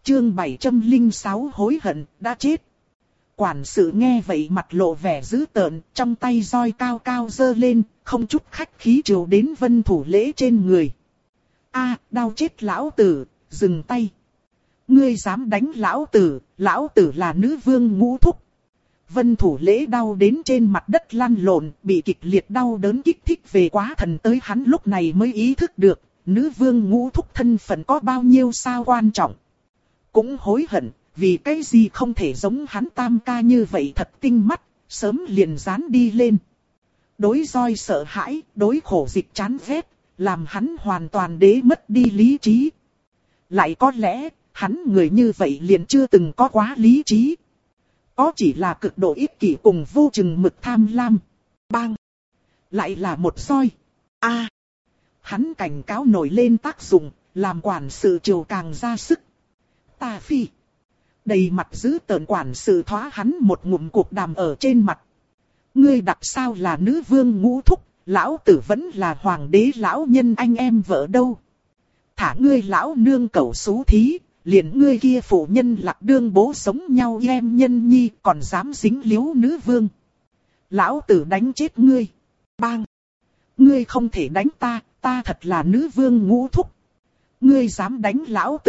Chương 706 hối hận, đã chết. Quản sự nghe vậy mặt lộ vẻ dữ tợn, trong tay roi cao cao giơ lên, không chút khách khí trồ đến Vân Thủ Lễ trên người. A, đau chết lão tử, dừng tay. Ngươi dám đánh lão tử là nữ vương Ngũ Thúc. Vân Thủ Lễ đau đến trên mặt đất lăn lộn, bị kịch liệt đau đớn kích thích về quá thần tới hắn lúc này mới ý thức được, nữ vương Ngũ Thúc thân phận có bao nhiêu sao quan trọng. Cũng hối hận, vì cái gì không thể giống hắn tam ca như vậy thật tinh mắt, sớm liền dán đi lên. Đối roi sợ hãi, đối khổ dịch chán ghét, làm hắn hoàn toàn đế mất đi lý trí. Lại có lẽ, hắn người như vậy liền chưa từng có quá lý trí. Có chỉ là cực độ ích kỷ cùng vô chừng mực tham lam. Bang! Lại là một roi. A! Hắn cảnh cáo nổi lên tác dụng, làm quản sự triều càng ra sức. Ta phi! Đầy mặt giữ tợn quản sự thoá hắn một ngụm cuộc đàm ở trên mặt. Ngươi đặt sao là nữ vương Ngũ Thúc, lão tử vẫn là hoàng đế lão nhân anh em vợ đâu. Thả ngươi lão nương cẩu xú thí, liền ngươi kia phụ nhân lạc đương bố sống nhau em nhân nhi còn dám dính líu nữ vương. Lão tử đánh chết ngươi. Bang! Ngươi không thể đánh ta, ta thật là nữ vương Ngũ Thúc. Ngươi dám đánh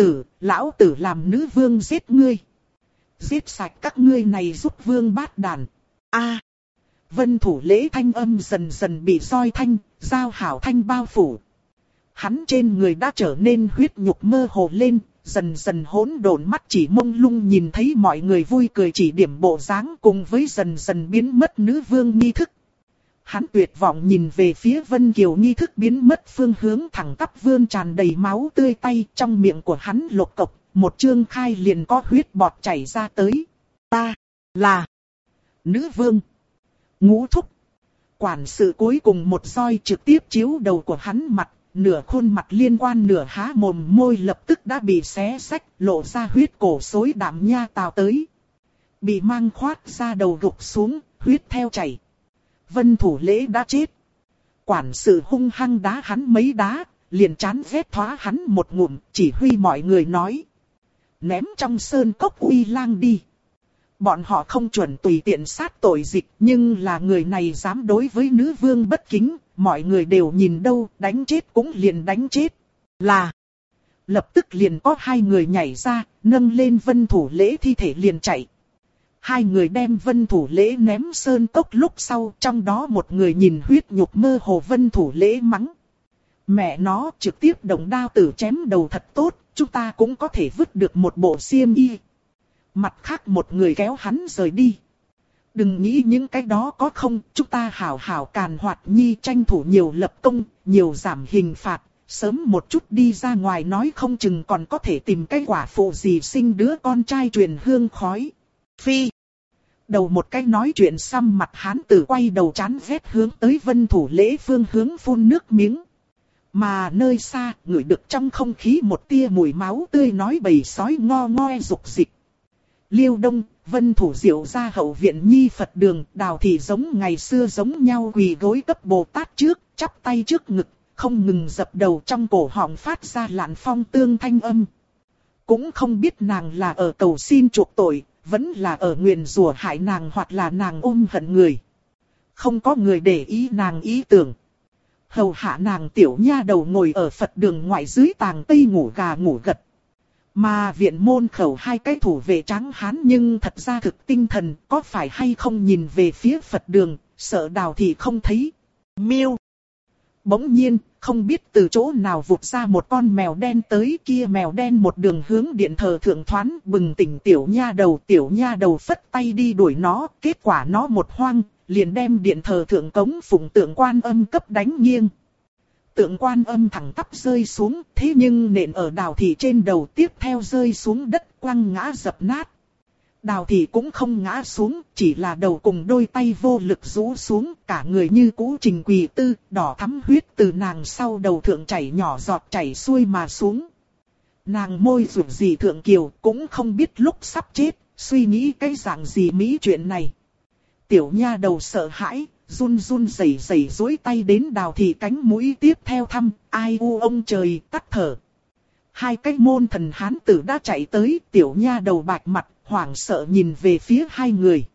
lão tử làm nữ vương giết ngươi. Giết sạch các ngươi này giúp vương bát đàn. A! Vân Thủ Lễ thanh âm dần dần bị roi thanh, dao hảo thanh bao phủ. Hắn trên người đã trở nên huyết nhục mơ hồ lên, dần dần hỗn độn mắt chỉ mông lung nhìn thấy mọi người vui cười chỉ điểm bộ dáng cùng với dần dần biến mất nữ vương nghi thức. Hắn tuyệt vọng nhìn về phía Vân Kiều nghi thức biến mất phương hướng thẳng tắp vươn tràn đầy máu tươi tay trong miệng của hắn lột cộc, một chương khai liền có huyết bọt chảy ra tới. Ta là nữ vương Ngũ Thúc. Quản sự cuối cùng một roi trực tiếp chiếu đầu của hắn mặt, nửa khuôn mặt liên quan nửa há mồm môi lập tức đã bị xé xách, lộ ra huyết cổ xối đảm nha tào tới. Bị mang khoát ra đầu gục xuống, huyết theo chảy. Vân Thủ Lễ đã chết. Quản sự hung hăng đá hắn mấy đá, liền chán ghét thoá hắn một ngụm, chỉ huy mọi người nói. Ném trong sơn cốc uy lang đi. Bọn họ không chuẩn tùy tiện sát tội dịch, nhưng là người này dám đối với nữ vương bất kính, mọi người đều nhìn đâu, đánh chết cũng liền đánh chết. Là, lập tức liền có hai người nhảy ra, nâng lên Vân Thủ Lễ thi thể liền chạy. Hai người đem Vân Thủ Lễ ném sơn cốc lúc sau, trong đó một người nhìn huyết nhục mơ hồ Vân Thủ Lễ mắng. Mẹ nó trực tiếp động đao tử chém đầu thật tốt, chúng ta cũng có thể vứt được một bộ xiêm y. Mặt khác một người kéo hắn rời đi. Đừng nghĩ những cái đó có không, chúng ta hảo hảo càn hoạt nhi tranh thủ nhiều lập công, nhiều giảm hình phạt, sớm một chút đi ra ngoài nói không chừng còn có thể tìm cái quả phụ gì sinh đứa con trai truyền hương khói. Phi. Đầu một cái nói chuyện xăm mặt hán tử quay đầu chán ghét hướng tới Vân Thủ Lễ phương hướng phun nước miếng. Mà nơi xa, ngửi được trong không khí một tia mùi máu tươi nói bầy sói ngo ngoe rục dịch. Liêu Đông, Vân Thủ Diệu ra hậu viện Nhi Phật đường, Đào Thị giống ngày xưa giống nhau quỳ gối cấp Bồ Tát trước, chắp tay trước ngực, không ngừng dập đầu trong cổ họng phát ra lạn phong tương thanh âm. Cũng không biết nàng là ở cầu xin chuộc tội, vẫn là ở nguyền rủa hại nàng hoặc là nàng ôm hận người. Không có người để ý nàng ý tưởng. Hầu hạ nàng tiểu nha đầu ngồi ở Phật đường ngoại dưới tàng tây ngủ gà ngủ gật. Mà viện môn khẩu hai cái thủ vệ trắng hán nhưng thật ra thực tinh thần, có phải hay không nhìn về phía Phật đường, sợ Đào Thị không thấy. Miêu. Bỗng nhiên, không biết từ chỗ nào vụt ra một con mèo đen tới, kia mèo đen một đường hướng điện thờ thượng thoán bừng tỉnh tiểu nha đầu phất tay đi đuổi nó, kết quả nó một hoang, liền đem điện thờ thượng cống phụng tượng Quan Âm cấp đánh nghiêng. Tượng Quan Âm thẳng tắp rơi xuống, thế nhưng nện ở Đào Thị trên đầu tiếp theo rơi xuống đất quăng ngã dập nát. Đào Thị cũng không ngã xuống, chỉ là đầu cùng đôi tay vô lực rũ xuống, cả người như cũ trình quỳ tư, đỏ thắm huyết từ nàng sau đầu thượng chảy nhỏ giọt chảy xuôi mà xuống. Nàng môi rủ gì thượng kiều, cũng không biết lúc sắp chết, suy nghĩ cái dạng gì mỹ chuyện này. Tiểu nha đầu sợ hãi, run run rẩy rẩy duỗi tay đến Đào Thị cánh mũi tiếp theo thăm, ai u ông trời, tắt thở. Hai cái môn thần hán tử đã chạy tới, tiểu nha đầu bạch mặt, hoảng sợ nhìn về phía hai người.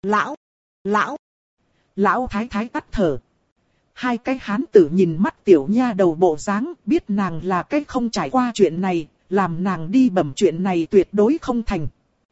Lão thái thái tắt thở. Hai cái hán tử nhìn mắt tiểu nha đầu bộ dáng, biết nàng là cái không trải qua chuyện này, làm nàng đi bẩm chuyện này tuyệt đối không thành.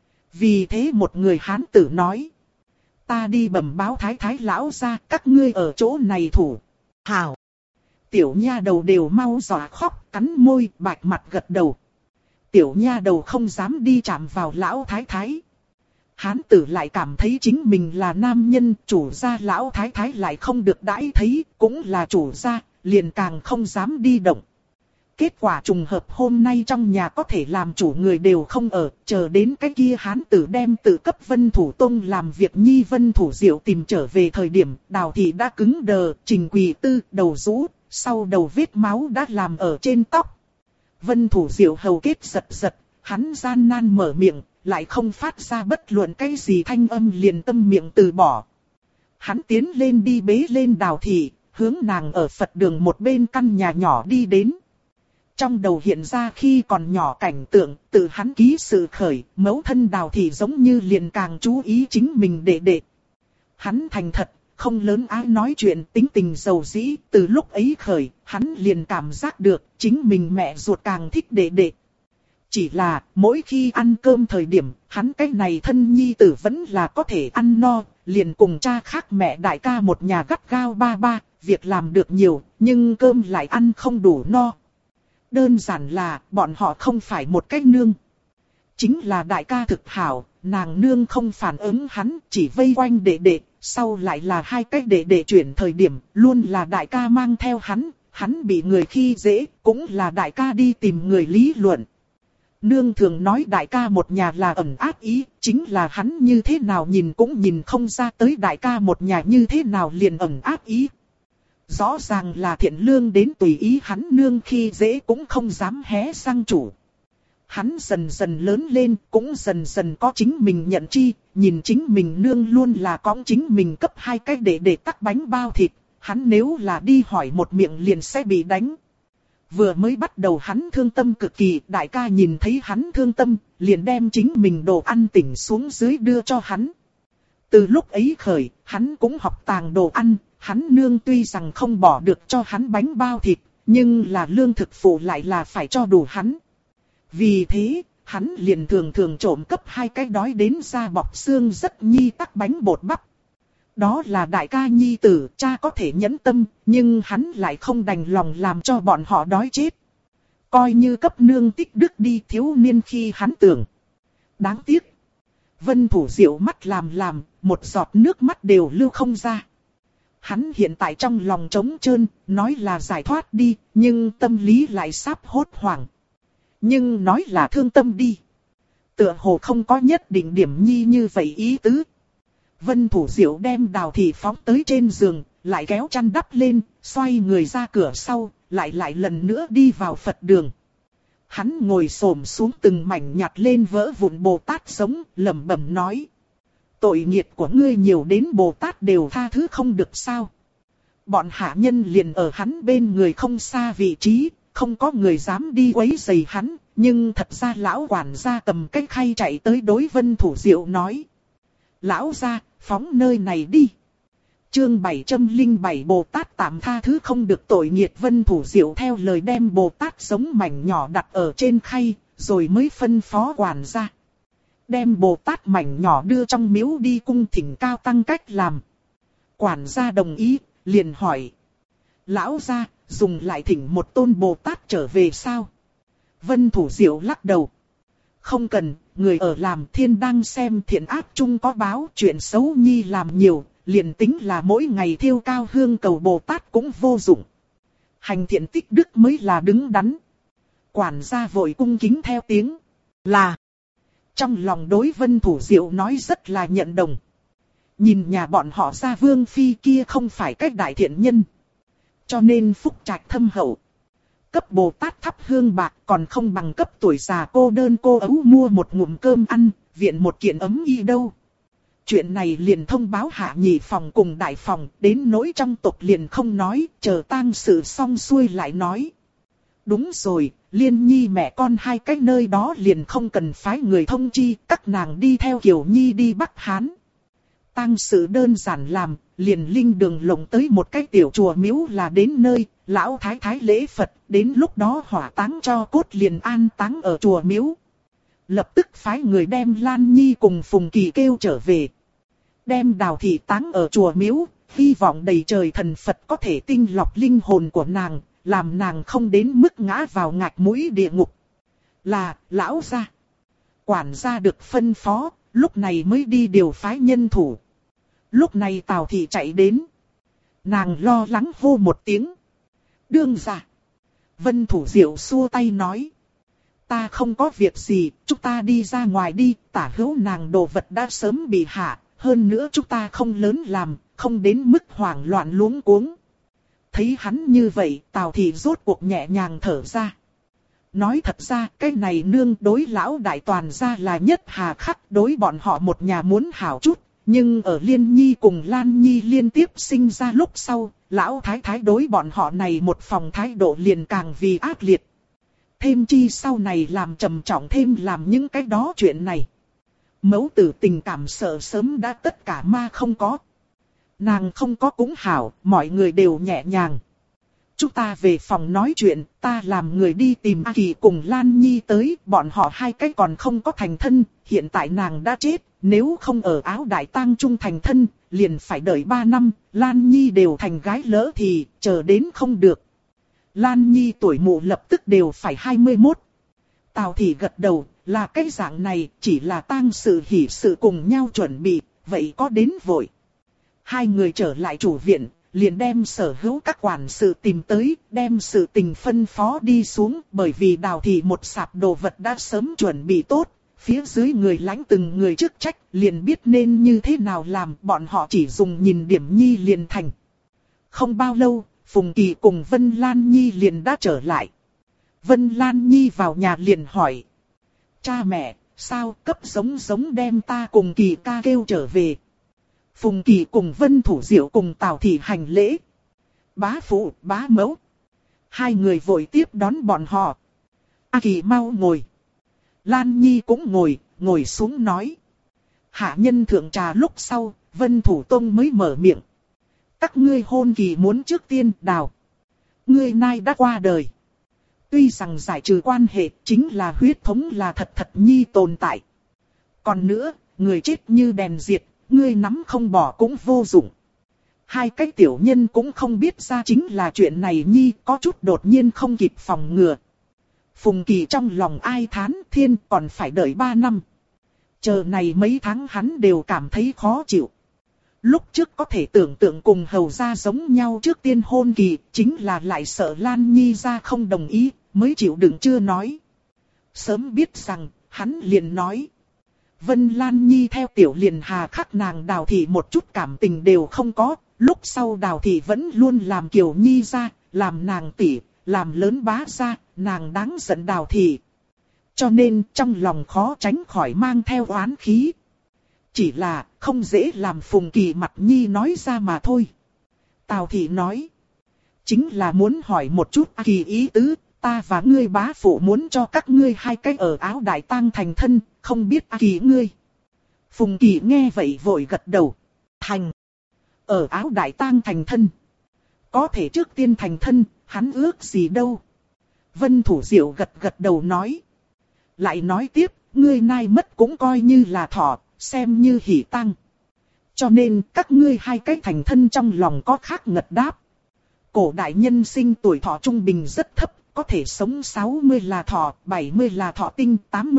Vì thế một người hán tử nói. Ta đi bẩm báo thái thái lão ra, các ngươi ở chỗ này thủ. Hảo. Tiểu nha đầu đều mau dọa khóc, cắn môi, bạch mặt gật đầu. Tiểu nha đầu không dám đi chạm vào lão thái thái. Hán tử lại cảm thấy chính mình là nam nhân, chủ gia lão thái thái lại không được đãi thấy, cũng là chủ gia, liền càng không dám đi động. Kết quả trùng hợp hôm nay trong nhà có thể làm chủ người đều không ở, chờ đến cái kia hán tử đem tự cấp Vân Thủ Tông làm việc nhi Vân Thủ Diệu tìm trở về thời điểm, Đào Thị đã cứng đờ, Trình Quỳ Tư, đầu rũ, sau đầu vết máu đã làm ở trên tóc. Vân Thủ Diệu hầu kết giật giật, hắn gian nan mở miệng, lại không phát ra bất luận cái gì thanh âm, liền tâm miệng từ bỏ. Hắn tiến lên đi bế lên Đào Thị, hướng nàng ở Phật đường một bên căn nhà nhỏ đi đến. Trong đầu hiện ra khi còn nhỏ cảnh tượng, tự hắn ký sự khởi, mẫu thân Đào Thị giống như liền càng chú ý chính mình đệ đệ. Hắn thành thật, không lớn ái nói chuyện, tính tình dầu dĩ, từ lúc ấy khởi, hắn liền cảm giác được chính mình mẹ ruột càng thích đệ đệ. Chỉ là, mỗi khi ăn cơm thời điểm, hắn cái này thân nhi tử vẫn là có thể ăn no, liền cùng cha khác mẹ đại ca một nhà gắt gao ba ba, việc làm được nhiều, nhưng cơm lại ăn không đủ no. Đơn giản là, bọn họ không phải một cái nương. Chính là đại ca thực hảo, nàng nương không phản ứng hắn, chỉ vây quanh đệ đệ, sau lại là hai cái đệ đệ chuyển thời điểm, luôn là đại ca mang theo hắn bị người khi dễ, cũng là đại ca đi tìm người lý luận. Nương thường nói đại ca một nhà là ẩn ác ý, chính là hắn như thế nào nhìn cũng nhìn không ra tới đại ca một nhà như thế nào liền ẩn ác ý. Rõ ràng là thiện lương đến tùy ý hắn nương khi dễ cũng không dám hé răng chủ. Hắn dần dần lớn lên, cũng dần dần có chính mình nhận chi, nhìn chính mình nương luôn là cõng chính mình cấp hai cái để tắc bánh bao thịt, hắn nếu là đi hỏi một miệng liền sẽ bị đánh. Vừa mới bắt đầu hắn thương tâm cực kỳ, đại ca nhìn thấy hắn thương tâm, liền đem chính mình đồ ăn tỉnh xuống dưới đưa cho hắn. Từ lúc ấy khởi, hắn cũng học tàng đồ ăn, hắn nương tuy rằng không bỏ được cho hắn bánh bao thịt, nhưng là lương thực phụ lại là phải cho đủ hắn. Vì thế, hắn liền thường thường trộm cấp hai cái đói đến da bọc xương rất nhi tắc bánh bột bắp. Đó là đại ca nhi tử, cha có thể nhẫn tâm, nhưng hắn lại không đành lòng làm cho bọn họ đói chết. Coi như cấp nương tích đức đi thiếu niên khi hắn tưởng. Đáng tiếc. Vân Thủ Diệu mắt làm, một giọt nước mắt đều lưu không ra. Hắn hiện tại trong lòng trống trơn, nói là giải thoát đi, nhưng tâm lý lại sắp hốt hoảng. Nhưng nói là thương tâm đi. Tựa hồ không có nhất định điểm nhi như vậy ý tứ. Vân Thủ Diệu đem Đào Thị phóng tới trên giường, lại kéo chăn đắp lên, xoay người ra cửa sau, lại lần nữa đi vào Phật đường. Hắn ngồi xổm xuống từng mảnh nhặt lên vỡ vụn Bồ Tát sống, lẩm bẩm nói. Tội nghiệt của ngươi nhiều đến Bồ Tát đều tha thứ không được sao. Bọn hạ nhân liền ở hắn bên người không xa vị trí, không có người dám đi quấy rầy hắn, nhưng thật ra lão quản gia cầm cái khay chạy tới đối Vân Thủ Diệu nói. Lão gia, phóng nơi này đi. Chương 707 Bồ Tát tạm tha thứ không được tội nghiệt. Vân Thủ Diệu theo lời đem Bồ Tát giống mảnh nhỏ đặt ở trên khay, rồi mới phân phó quản gia. Đem Bồ Tát mảnh nhỏ đưa trong miếu đi cung thỉnh cao tăng cách làm. Quản gia đồng ý, liền hỏi. Lão gia, dùng lại thỉnh một tôn Bồ Tát trở về sao? Vân Thủ Diệu lắc đầu. Không cần, người ở làm thiên đang xem thiện ác chung có báo, chuyện xấu nhi làm nhiều, liền tính là mỗi ngày thiêu cao hương cầu Bồ Tát cũng vô dụng. Hành thiện tích đức mới là đứng đắn. Quản gia vội cung kính theo tiếng. Là. Trong lòng đối Vân Thủ Diệu nói rất là nhận đồng. Nhìn nhà bọn họ Gia Vương Phi kia không phải cách đại thiện nhân. Cho nên phúc trạch thâm hậu. Cấp Bồ Tát thắp hương bạc còn không bằng cấp tuổi già cô đơn cô ấu mua một ngụm cơm ăn, viện một kiện ấm y đâu. Chuyện này liền thông báo hạ nhị phòng cùng đại phòng, đến nỗi trong tộc liền không nói, chờ tang sự xong xuôi lại nói. đúng rồi, Liên Nhi mẹ con hai cái nơi đó liền không cần phái người thông chi, các nàng đi theo Kiều Nhi đi Bắc Hán. Tang sự đơn giản làm, liền linh đường lộng tới một cái tiểu chùa miếu là đến nơi, lão thái thái lễ Phật, đến lúc đó hỏa táng cho cốt liền an táng ở chùa miếu. Lập tức phái người đem Lan Nhi cùng Phùng Kỳ kêu trở về. Đem Đào thị táng ở chùa miếu, hy vọng đầy trời thần Phật có thể tinh lọc linh hồn của nàng, làm nàng không đến mức ngã vào ngạch mũi địa ngục. Là, lão gia. Quản gia được phân phó, lúc này mới đi điều phái nhân thủ. Lúc này Tào thị chạy đến. Nàng lo lắng hô một tiếng. Đương gia. Vân Thủ Diệu xua tay nói. Ta không có việc gì, chúng ta đi ra ngoài đi, tả hữu nàng đồ vật đã sớm bị hạ, hơn nữa chúng ta không lớn làm, không đến mức hoảng loạn luống cuống. Thấy hắn như vậy, Tào thị rốt cuộc nhẹ nhàng thở ra. Nói thật ra, cái này nương đối lão đại toàn gia là nhất hà khắc, đối bọn họ một nhà muốn hảo chút, nhưng ở Liên Nhi cùng Lan Nhi liên tiếp sinh ra lúc sau, lão thái thái đối bọn họ này một phòng thái độ liền càng vì ác liệt. Thêm chi sau này làm trầm trọng thêm làm những cái đó chuyện này. Mẫu tử tình cảm sợ sớm đã tất cả ma không có. Nàng không có cũng hảo, mọi người đều nhẹ nhàng. Chúng ta về phòng nói chuyện, ta làm người đi tìm A Kỳ cùng Lan Nhi tới, bọn họ hai cái còn không có thành thân, hiện tại nàng đã chết, nếu không ở Áo Đại Tang trung thành thân, liền phải đợi 3 năm, Lan Nhi đều thành gái lỡ thì, chờ đến không được. Lan Nhi tuổi mụ lập tức đều phải 21. Tào thị gật đầu, là cái dạng này, chỉ là tang sự hỷ sự cùng nhau chuẩn bị, vậy có đến vội. Hai người trở lại chủ viện, liền đem sở hữu các quản sự tìm tới, đem sự tình phân phó đi xuống, bởi vì Đào thị một sạp đồ vật đã sớm chuẩn bị tốt, phía dưới người lãnh từng người chức trách, liền biết nên như thế nào làm, bọn họ chỉ dùng nhìn điểm nhi liền thành. Không bao lâu, Phùng Kỳ cùng Vân Lan Nhi liền đã trở lại. Vân Lan Nhi vào nhà liền hỏi. Cha mẹ, sao cấp giống đem ta cùng Kỳ ca kêu trở về. Phùng Kỳ cùng Vân Thủ Diệu cùng Tào thị hành lễ. Bá phụ, bá mẫu. Hai người vội tiếp đón bọn họ. A Kỳ mau ngồi. Lan Nhi cũng ngồi xuống nói. Hạ nhân thượng trà lúc sau, Vân Thủ Tông mới mở miệng. Các ngươi hôn kỳ muốn trước tiên Đào. Ngươi nay đã qua đời. Tuy rằng giải trừ quan hệ chính là huyết thống là thật nhi tồn tại. Còn nữa, người chết như đèn diệt, ngươi nắm không bỏ cũng vô dụng. Hai cái tiểu nhân cũng không biết ra chính là chuyện này nhi, có chút đột nhiên không kịp phòng ngừa. Phùng Kỳ trong lòng ai thán thiên còn phải đợi 3 năm. Chờ này mấy tháng hắn đều cảm thấy khó chịu. Lúc trước có thể tưởng tượng cùng hầu gia giống nhau trước tiên hôn kỳ, chính là lại sợ Lan Nhi ra không đồng ý, mới chịu đựng chưa nói. Sớm biết rằng, hắn liền nói. Vân Lan Nhi theo tiểu liền hà khắc nàng Đào thị một chút cảm tình đều không có, lúc sau Đào thị vẫn luôn làm Kiều Nhi ra, làm nàng tỷ, làm lớn bá ra, nàng đáng giận Đào thị. Cho nên trong lòng khó tránh khỏi mang theo oán khí. Chỉ là không dễ làm Phùng Kỳ mặt Nhi nói ra mà thôi. Tào thị nói. Chính là muốn hỏi một chút A Kỳ ý tứ, ta và ngươi bá phụ muốn cho các ngươi hai cái ở Áo Đại Tang thành thân, không biết A Kỳ ngươi. Phùng Kỳ nghe vậy vội gật đầu. Thành. Ở Áo Đại Tang thành thân. Có thể trước tiên thành thân, hắn ước gì đâu. Vân Thủ Diệu gật đầu nói. Lại nói tiếp, ngươi nay mất cũng coi như là thọ, xem như hỷ tang. Cho nên các ngươi hai cái thành thân trong lòng có khác ngật đáp. Cổ đại nhân sinh tuổi thọ trung bình rất thấp, có thể sống 60 là thọ, 70 là thọ tinh,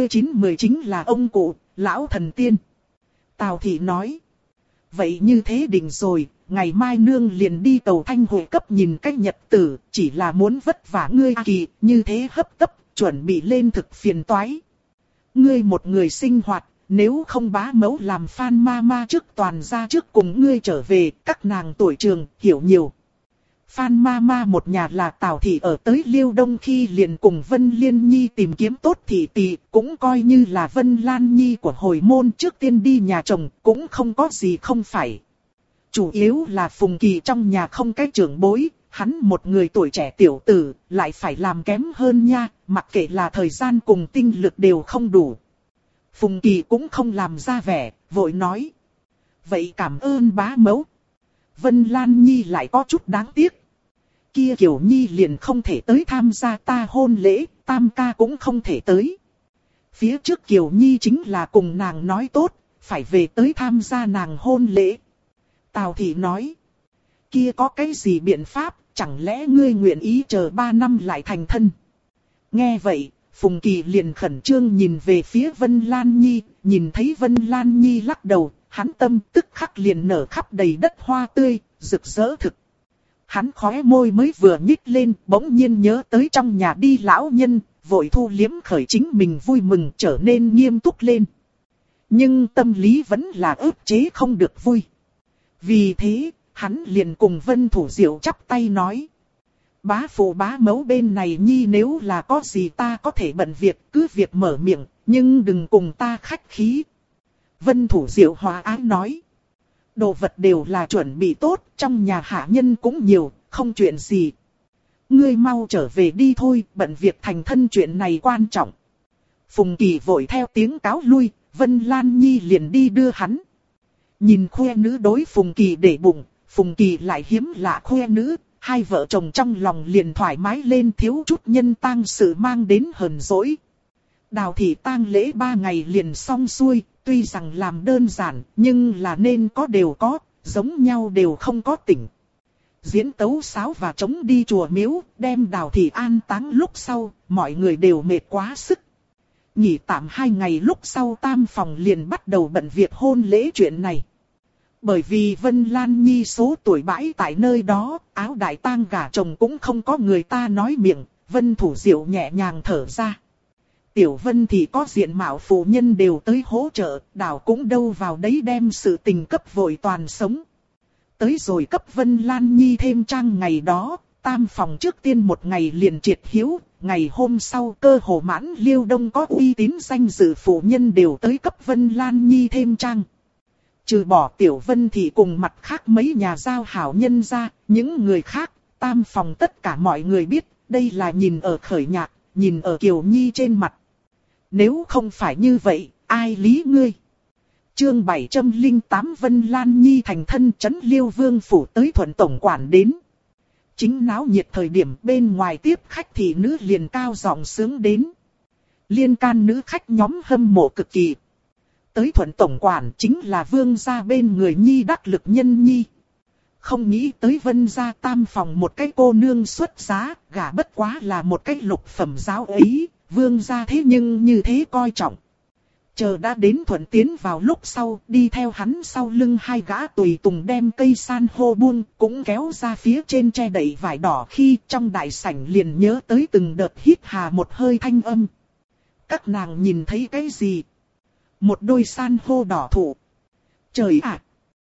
89 chính là ông cụ, lão thần tiên. Tào thị nói. Vậy như thế định rồi, ngày mai nương liền đi Tàu Thanh hội cấp nhìn cách nhật tử, chỉ là muốn vất vả ngươi A Kỳ, như thế hấp tấp, chuẩn bị lên thực phiền toái. Ngươi một người sinh hoạt, nếu không bá mẫu làm Phan Mama trước toàn gia trước cùng ngươi trở về, các nàng tuổi trường, hiểu nhiều. Phan Mama một nhà là Tào thị ở tới Liêu Đông khi liền cùng Vân Liên Nhi tìm kiếm tốt thị tỷ, cũng coi như là Vân Lan Nhi của hồi môn trước tiên đi nhà chồng, cũng không có gì không phải. Chủ yếu là Phùng Kỳ trong nhà không cái trưởng bối, hắn một người tuổi trẻ tiểu tử, lại phải làm kém hơn nha, mặc kệ là thời gian cùng tinh lực đều không đủ. Phùng Kỳ cũng không làm ra vẻ, vội nói. Vậy cảm ơn bá mẫu. Vân Lan Nhi lại có chút đáng tiếc. Kia Kiều Nhi liền không thể tới tham gia ta hôn lễ, Tam ca cũng không thể tới. Phía trước Kiều Nhi chính là cùng nàng nói tốt, phải về tới tham gia nàng hôn lễ. Tào Thị nói. Kia có cái gì biện pháp, chẳng lẽ ngươi nguyện ý chờ 3 năm lại thành thân? Nghe vậy, Phùng Kỳ liền khẩn trương nhìn về phía Vân Lan Nhi, nhìn thấy Vân Lan Nhi lắc đầu, hắn tâm tức khắc liền nở khắp đầy đất hoa tươi, rực rỡ thực. Hắn khóe môi mới vừa nhích lên, bỗng nhiên nhớ tới trong nhà đi lão nhân, vội thu liếm khởi chính mình vui mừng trở nên nghiêm túc lên. Nhưng tâm lý vẫn là ức chế không được vui. Vì thế, hắn liền cùng Vân Thủ Diệu chắp tay nói. Bá phụ bá mẫu bên này Nhi nếu là có gì ta có thể bận việc, cứ việc mở miệng, nhưng đừng cùng ta khách khí. Vân Thủ Diệu hòa ái nói. Đồ vật đều là chuẩn bị tốt, trong nhà hạ nhân cũng nhiều, không chuyện gì. Ngươi mau trở về đi thôi, bận việc thành thân chuyện này quan trọng. Phùng Kỳ vội theo tiếng cáo lui, Vân Lan Nhi liền đi đưa hắn. Nhìn khoe nữ đối Phùng Kỳ để bụng, Phùng Kỳ lại hiếm lạ khoe nữ, hai vợ chồng trong lòng liền thoải mái lên thiếu chút nhân tang sự mang đến hờn dỗi. Đào thị tang lễ 3 ngày liền xong xuôi, tuy rằng làm đơn giản, nhưng là nên có đều có, giống nhau đều không có tỉnh. Diễn tấu sáo và trống đi chùa miếu, đem Đào thị an táng lúc sau, mọi người đều mệt quá sức. Nghỉ tạm 2 ngày lúc sau Tam phòng liền bắt đầu bận việc hôn lễ chuyện này. Bởi vì Vân Lan Nhi số tuổi bãi tại nơi đó, áo đại tang gả chồng cũng không có người ta nói miệng, Vân Thủ Diệu nhẹ nhàng thở ra. Tiểu Vân thì có diện mạo phụ nhân đều tới hỗ trợ, Đào cũng đâu vào đấy đem sự tình cấp vội toàn sống. Tới rồi cấp Vân Lan Nhi thêm trang ngày đó, Tam phòng trước tiên một ngày liền triệt hiếu, ngày hôm sau cơ hồ mãn Liêu Đông có uy tín danh dự phụ nhân đều tới cấp Vân Lan Nhi thêm trang. Trừ bỏ Tiểu Vân thì cùng mặt khác mấy nhà giao hảo nhân ra, những người khác, Tam phòng tất cả mọi người biết, đây là nhìn ở khởi nhạc, nhìn ở Kiều Nhi trên mặt. Nếu không phải như vậy, ai lý ngươi? Chương 708 Vân Lan Nhi thành thân trấn Liêu Vương phủ tới Thuận tổng quản đến. Chính náo nhiệt thời điểm bên ngoài tiếp khách thì nữ liền cao giọng sướng đến. Liên can nữ khách nhóm hâm mộ cực kỳ. Tới Thuận tổng quản chính là Vương gia bên người Nhi đắc lực nhân Nhi. Không nghĩ tới Vân gia Tam phòng một cái cô nương xuất giá, gả bất quá là một cái lục phẩm giáo ấy, Vương gia thế nhưng như thế coi trọng. Chờ đã đến Thuận tiến vào lúc sau, đi theo hắn sau lưng hai gã tùy tùng đem cây san hô buông, cũng kéo ra phía trên che đậy vải đỏ khi trong đại sảnh liền nhớ tới từng đợt hít hà một hơi thanh âm. Các nàng nhìn thấy cái gì? Một đôi san hô đỏ thụ. Trời ạ!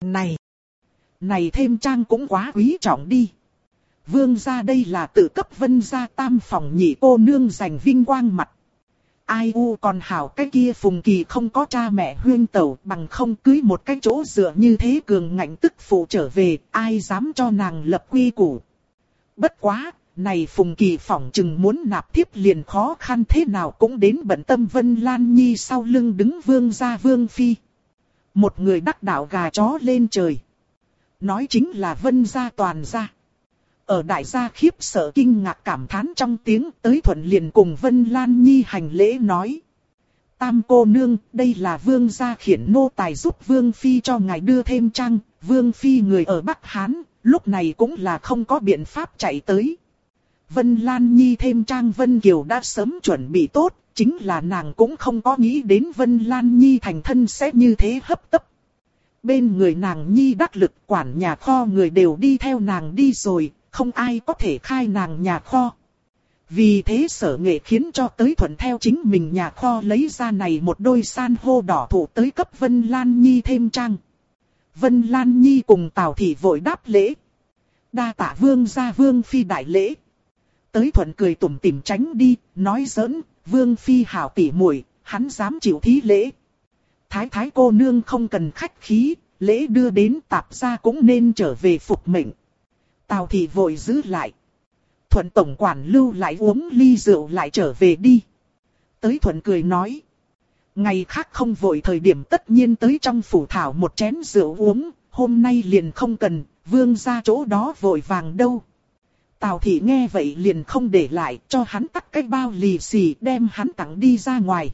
Này thêm trang cũng quá quý trọng đi. Vương gia đây là tự cấp Vân gia Tam phòng nhị cô nương giành vinh quang mặt. Ai u còn hảo cái kia Phùng Kỳ không có cha mẹ huyên tẩu bằng không cưới một cái chỗ dựa như thế cường ngạnh tức phụ trở về, ai dám cho nàng lập quy củ. Bất quá, này Phùng Kỳ phỏng chừng muốn nạp thiếp liền khó khăn thế nào cũng đến bận tâm Vân Lan Nhi sau lưng đứng vương gia vương phi. Một người đắc đạo gà chó lên trời. Nói chính là Vân gia toàn gia. Ở đại gia khiếp sợ kinh ngạc cảm thán trong tiếng tới Thuận liền cùng Vân Lan Nhi hành lễ nói. Tam cô nương, đây là vương gia khiển nô tài giúp vương phi cho ngài đưa thêm trang, vương phi người ở Bắc Hán, lúc này cũng là không có biện pháp chạy tới. Vân Lan Nhi thêm trang Vân Kiều đã sớm chuẩn bị tốt, chính là nàng cũng không có nghĩ đến Vân Lan Nhi thành thân sẽ như thế hấp tấp. Bên người nàng Nhi đắc lực quản nhà kho người đều đi theo nàng đi rồi, không ai có thể khai nàng nhà kho. Vì thế Sở Nghệ khiến cho tới Thuận theo chính mình nhà kho lấy ra này một đôi san hô đỏ thụ tới cấp Vân Lan Nhi thêm trang. Vân Lan Nhi cùng Tào Thị vội đáp lễ. Đa tạ vương gia vương phi đại lễ. Tới Thuận cười tủm tỉm tránh đi, nói giỡn, vương phi hảo tỉ muội, hắn dám chịu thí lễ. Thái thái cô nương không cần khách khí, lễ đưa đến Tạp gia cũng nên trở về phục mệnh. Tào thị vội giữ lại. Thuận tổng quản lưu lại uống ly rượu lại trở về đi. Tới Thuận cười nói. Ngày khác không vội thời điểm tất nhiên tới trong phủ thảo một chén rượu uống, hôm nay liền không cần, vương ra chỗ đó vội vàng đâu. Tào thị nghe vậy liền không để lại, cho hắn tắt cái bao lì xì đem hắn tặng đi ra ngoài.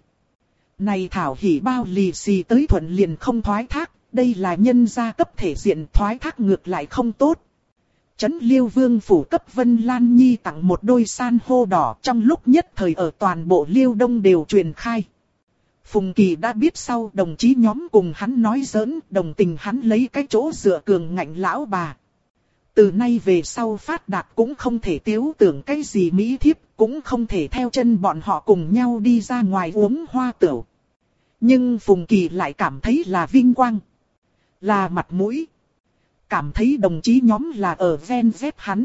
Này thảo hỉ bao lì xì tới Thuận liền không thoái thác, đây là nhân gia cấp thể diện, thoái thác ngược lại không tốt. Trấn Liêu Vương phủ cấp Vân Lan Nhi tặng một đôi san hô đỏ, trong lúc nhất thời ở toàn bộ Liêu Đông đều truyền khai. Phùng Kỳ đã biết sau, đồng chí nhóm cùng hắn nói giỡn, đồng tình hắn lấy cái chỗ dựa cường ngạnh lão bà. Từ nay về sau phát đạt cũng không thể tiếu tưởng cái gì mỹ thiếp, cũng không thể theo chân bọn họ cùng nhau đi ra ngoài uống hoa tửu. Nhưng Phùng Kỳ lại cảm thấy là vinh quang, là mặt mũi. Cảm thấy đồng chí nhóm là ở ven vét hắn.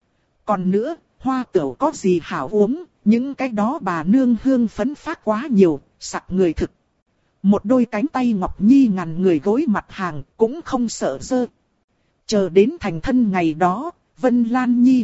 Còn nữa, hoa tửu có gì hảo uống, những cái đó bà nương hương phấn phát quá nhiều, sặc người thực. Một đôi cánh tay ngọc nhi ngàn người gối mặt hàng, cũng không sợ dơ. Chờ đến thành thân ngày đó, Vân Lan Nhi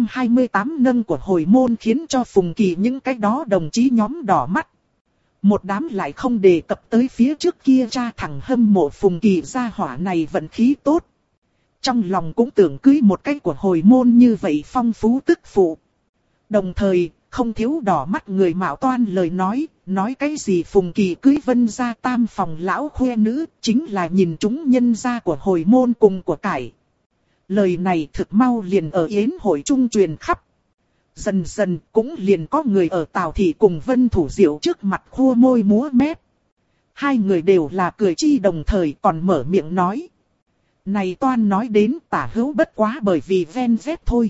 128 nâng của hồi môn khiến cho Phùng Kỳ những cái đó đồng chí nhóm đỏ mắt. Một đám lại không đề cập tới phía trước kia cha thằng hâm mộ Phùng Kỳ gia hỏa này vận khí tốt. Trong lòng cũng tưởng cưới một cái của hồi môn như vậy phong phú tức phụ. Đồng thời, không thiếu đỏ mắt người mạo toan lời nói cái gì Phùng Kỳ cưới Vân gia tam phòng lão khoe nữ, chính là nhìn chúng nhân gia của hồi môn cùng của cải. Lời này thực mau liền ở yến hội trung truyền khắp. Dần dần cũng liền có người ở Tào thị cùng Vân Thủ Diệu trước mặt khua môi múa mép. Hai người đều là cười chi đồng thời còn mở miệng nói. Này toan nói đến tả hữu bất quá bởi vì ven vét thôi.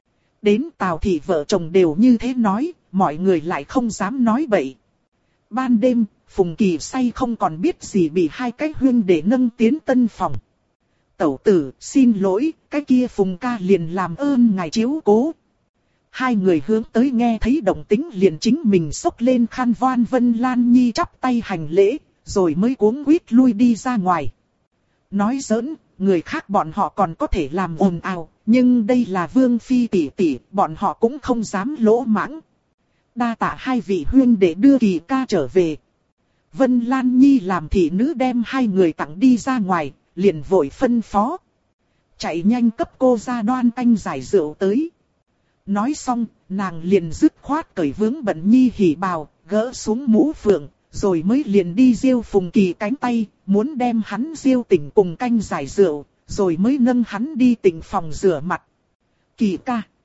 Đến Tào thị vợ chồng đều như thế nói, mọi người lại không dám nói bậy. Ban đêm, Phùng Kỳ say không còn biết gì bị hai cái huynh để nâng tiến tân phòng. Tẩu tử, xin lỗi, cái kia Phùng ca liền làm ơn ngài chiếu cố. Hai người hướng tới nghe thấy động tĩnh liền chính mình xốc lên khăn voan Vân Lan Nhi chắp tay hành lễ, rồi mới cuống quýt lui đi ra ngoài. Nói giỡn, người khác bọn họ còn có thể làm ồn ào, nhưng đây là Vương Phi tỷ tỷ, bọn họ cũng không dám lỗ mãng. Đa tạ hai vị huynh để đưa Kỳ ca trở về. Vân Lan Nhi làm thị nữ đem hai người tặng đi ra ngoài, liền vội phân phó. Chạy nhanh cấp cô ra đoan canh giải rượu tới. Nói xong, nàng liền dứt khoát cởi vướng bận Nhi hỉ bào, gỡ xuống mũ phượng, rồi mới liền đi diêu Phùng Kỳ cánh tay, muốn đem hắn diêu tỉnh cùng canh giải rượu, rồi mới nâng hắn đi tỉnh phòng rửa mặt. Kỳ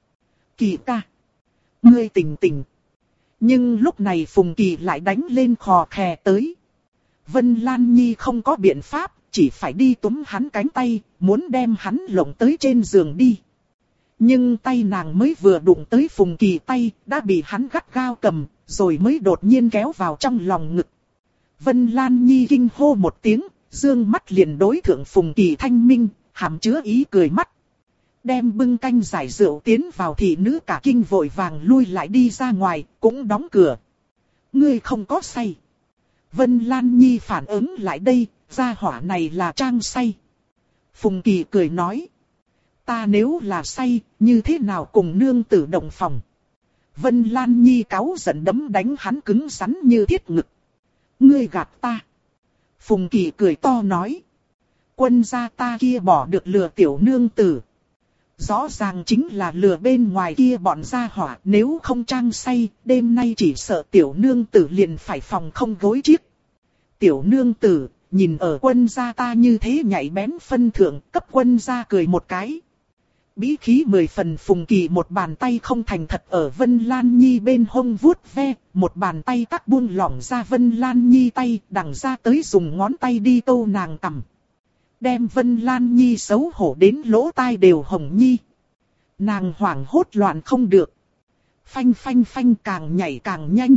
ca, ngươi tỉnh tỉnh. Nhưng lúc này Phùng Kỳ lại đánh lên khò khè tới. Vân Lan Nhi không có biện pháp, chỉ phải đi túm hắn cánh tay, muốn đem hắn lộng tới trên giường đi. Nhưng tay nàng mới vừa đụng tới Phùng Kỳ tay, đã bị hắn gắt gao cầm, rồi mới đột nhiên kéo vào trong lòng ngực. Vân Lan Nhi kinh hô một tiếng, dương mắt liền đối thượng Phùng Kỳ thanh minh, hàm chứa ý cười mắt. Đem bưng canh giải rượu tiến vào thị nữ cả kinh vội vàng lui lại đi ra ngoài, cũng đóng cửa. Ngươi không có say. Vân Lan Nhi phản ứng lại đây, gia hỏa này là trang say. Phùng Kỳ cười nói. Ta nếu là say, như thế nào cùng nương tử đồng phòng. Vân Lan Nhi cáu giận đấm đánh hắn cứng rắn như thiết ngực. Ngươi gạt ta. Phùng Kỳ cười to nói. Quân gia ta kia bỏ được lừa tiểu nương tử. Rõ ràng chính là lừa bên ngoài kia bọn gia hỏa, nếu không trang say, đêm nay chỉ sợ tiểu nương tử liền phải phòng không gối chiếc. Tiểu nương tử, nhìn ở quân gia ta như thế nhạy bén phân thượng, cấp quân gia cười một cái. Bí khí 10 phần Phùng Kỳ một bàn tay không thành thật ở Vân Lan Nhi bên hông vuốt ve, một bàn tay tắc buông lỏng ra Vân Lan Nhi tay, đằng ra tới dùng ngón tay đi tô nàng cằm. Đem Vân Lan Nhi xấu hổ đến lỗ tai đều hồng nhi. Nàng hoảng hốt loạn không được. Phanh phanh phanh càng nhảy càng nhanh.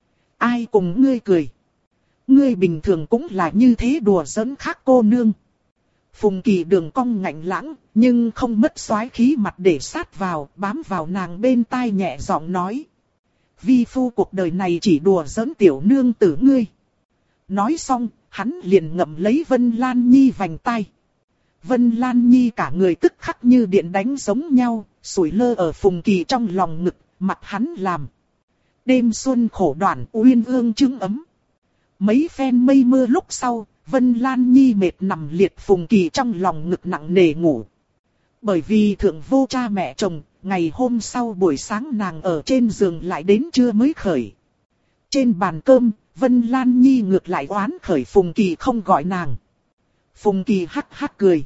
Ai cùng ngươi cười. Ngươi bình thường cũng là như thế đùa giỡn khác cô nương. Phùng Kỳ đường cong ngạnh lãng, nhưng không mất soái khí mặt để sát vào, bám vào nàng bên tai nhẹ giọng nói. Vi phu cuộc đời này chỉ đùa giỡn tiểu nương tử ngươi. Nói xong, hắn liền ngậm lấy Vân Lan Nhi vành tai. Vân Lan Nhi cả người tức khắc như điện đánh giống nhau, sủi lơ ở Phùng Kỳ trong lòng ngực, mặt hắn làm. Đêm xuân khổ đoạn uyên ương trưng ấm. Mấy phen mây mưa lúc sau, Vân Lan Nhi mệt nằm liệt Phùng Kỳ trong lòng ngực nặng nề ngủ. Bởi vì thượng vô cha mẹ chồng, ngày hôm sau buổi sáng nàng ở trên giường lại đến trưa mới khởi. Trên bàn cơm, Vân Lan Nhi ngược lại oán khởi Phùng Kỳ không gọi nàng. Phùng Kỳ hắc hắc cười.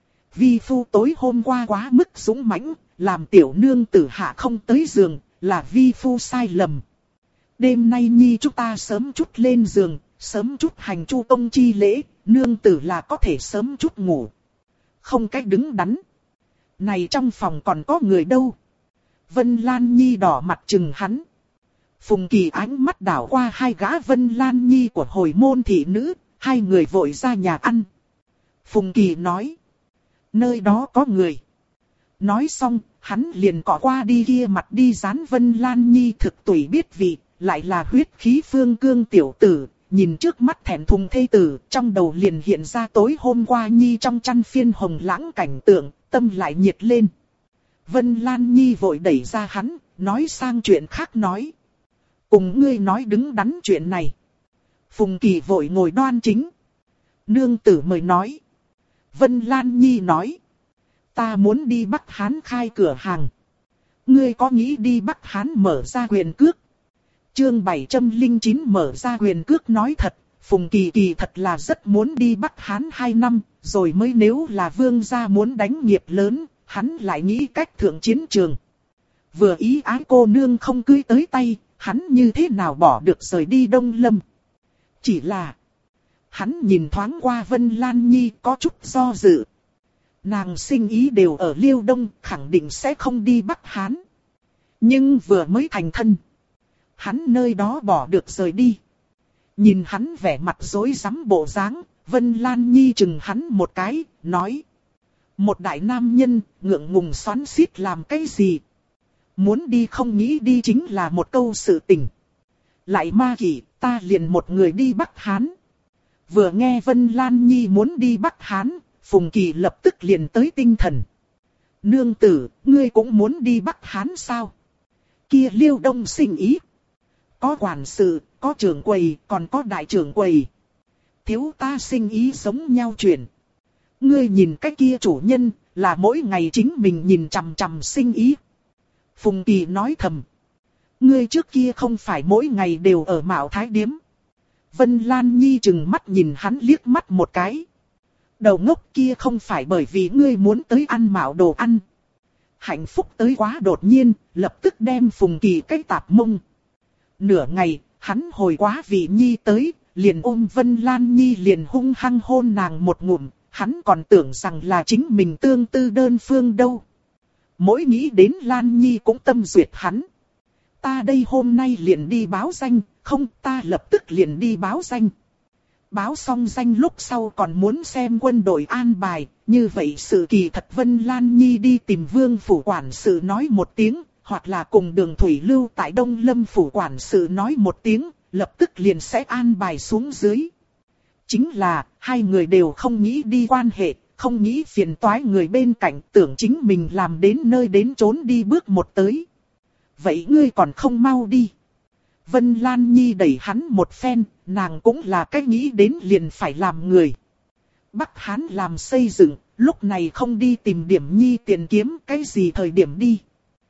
Vi phu tối hôm qua quá mức dũng mãnh, làm tiểu nương tử hạ không tới giường, là vi phu sai lầm. Đêm nay Nhi chúng ta sớm chút lên giường, sớm chút hành chu công chi lễ, nương tử là có thể sớm chút ngủ. Không cách đứng đắn. Này trong phòng còn có người đâu. Vân Lan Nhi đỏ mặt chừng hắn. Phùng Kỳ ánh mắt đảo qua hai gã Vân Lan Nhi của hồi môn thị nữ, hai người vội ra nhà ăn. Phùng Kỳ nói. Nơi đó có người. Nói xong, hắn liền cọ qua đi kia mặt đi dán Vân Lan Nhi thực tùy biết vị, lại là huyết khí phương cương tiểu tử, nhìn trước mắt thẹn thùng thê tử, trong đầu liền hiện ra tối hôm qua Nhi trong chăn phiên hồng lãng cảnh tượng, tâm lại nhiệt lên. Vân Lan Nhi vội đẩy ra hắn, nói sang chuyện khác nói. Cùng ngươi nói đứng đắn chuyện này. Phùng Kỳ vội ngồi đoan chính. Nương tử mời nói. Vân Lan Nhi nói. Ta muốn đi Bắc Hán khai cửa hàng. Ngươi có nghĩ đi Bắc Hán mở ra quyền cước? Chương 709 mở ra quyền cước nói thật. Phùng Kỳ kỳ thật là rất muốn đi Bắc Hán 2 năm. Rồi mới nếu là vương gia muốn đánh nghiệp lớn, hắn lại nghĩ cách thượng chiến trường. Vừa ý ái cô nương không cưới tới tay, hắn như thế nào bỏ được rời đi Đông Lâm. Chỉ là, hắn nhìn thoáng qua Vân Lan Nhi có chút do dự. Nàng sinh ý đều ở Liêu Đông, khẳng định sẽ không đi Bắc Hán. Nhưng vừa mới thành thân, hắn nơi đó bỏ được rời đi. Nhìn hắn vẻ mặt rối rắm bộ dáng, Vân Lan Nhi chừng hắn một cái, nói. Một đại nam nhân, ngượng ngùng xoắn xít làm cái gì? Muốn đi không nghĩ đi chính là một câu sự tình. Lại ma kỷ, ta liền một người đi Bắc Hán. Vừa nghe Vân Lan Nhi muốn đi Bắc Hán, Phùng Kỳ lập tức liền tới tinh thần. Nương tử, ngươi cũng muốn đi Bắc Hán sao? Kia Liêu Đông sinh ý. Có quản sự, có trưởng quầy, còn có đại trưởng quầy. Thiếu ta sinh ý giống nhau chuyển. Ngươi nhìn cái kia chủ nhân, là mỗi ngày chính mình nhìn chằm chằm sinh ý. Phùng Kỳ nói thầm. Ngươi trước kia không phải mỗi ngày đều ở Mạo Thái Điếm. Vân Lan Nhi chừng mắt nhìn hắn liếc mắt một cái. Đầu ngốc kia không phải bởi vì ngươi muốn tới ăn Mạo đồ ăn. Hạnh phúc tới quá đột nhiên, lập tức đem Phùng Kỳ cái tạp mông. Nửa ngày, hắn hồi quá vị Nhi tới, liền ôm Vân Lan Nhi liền hung hăng hôn nàng một ngụm. Hắn còn tưởng rằng là chính mình tương tư đơn phương đâu. Mỗi nghĩ đến Lan Nhi cũng tâm duyệt hắn. Ta đây hôm nay liền đi báo danh, không ta lập tức liền đi báo danh. Báo xong danh lúc sau còn muốn xem quân đội an bài, như vậy sự kỳ thật Vân Lan Nhi đi tìm Vương phủ quản sự nói một tiếng, hoặc là cùng Đường Thủy Lưu tại Đông Lâm phủ quản sự nói một tiếng, lập tức liền sẽ an bài xuống dưới. Chính là, hai người đều không nghĩ đi quan hệ, không nghĩ phiền toái người bên cạnh, tưởng chính mình làm đến nơi đến chốn đi bước một tới. Vậy ngươi còn không mau đi. Vân Lan Nhi đẩy hắn một phen, nàng cũng là cách nghĩ đến liền phải làm người. Bắc Hán làm xây dựng, lúc này không đi tìm Điểm Nhi tiền kiếm cái gì thời điểm đi.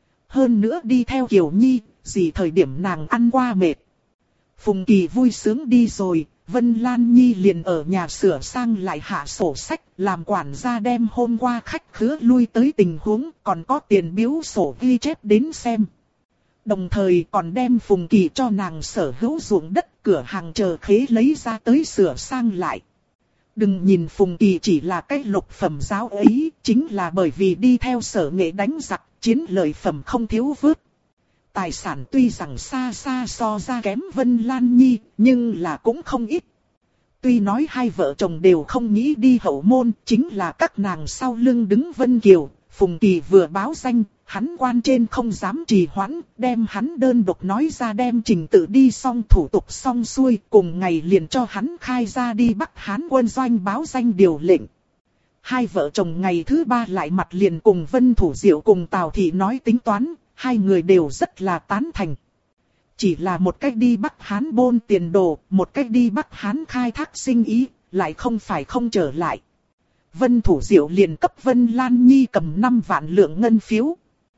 Hơn nữa đi theo Kiều Nhi, gì thời điểm nàng ăn qua mệt. Phùng Kỳ vui sướng đi rồi, Vân Lan Nhi liền ở nhà sửa sang lại hạ sổ sách, làm quản gia đem hôm qua khách khứa lui tới tình huống, còn có tiền biếu sổ ghi chép đến xem. Đồng thời còn đem Phùng Kỳ cho nàng sở hữu ruộng đất cửa hàng chờ khế lấy ra tới sửa sang lại. Đừng nhìn Phùng Kỳ chỉ là cái lục phẩm giáo ấy, chính là bởi vì đi theo sở nghệ đánh giặc, chiến lợi phẩm không thiếu vớt. Tài sản tuy rằng xa xa so ra kém Vân Lan Nhi, nhưng là cũng không ít. Tuy nói hai vợ chồng đều không nghĩ đi hậu môn, chính là các nàng sau lưng đứng Vân Kiều, Phùng Kỳ vừa báo danh, hắn quan trên không dám trì hoãn, đem hắn đơn độc nói ra đem trình tự đi xong thủ tục xong xuôi, cùng ngày liền cho hắn khai ra đi Bắc Hán quân doanh báo danh điều lệnh. Hai vợ chồng ngày thứ ba lại mặt liền cùng Vân Thủ Diệu cùng Tào Thị nói tính toán, hai người đều rất là tán thành. Chỉ là một cách đi Bắc Hán bôn tiền đồ, một cách đi Bắc Hán khai thác sinh ý, lại không phải không trở lại. Vân Thủ Diệu liền cấp Vân Lan Nhi cầm 5 vạn lượng ngân phiếu.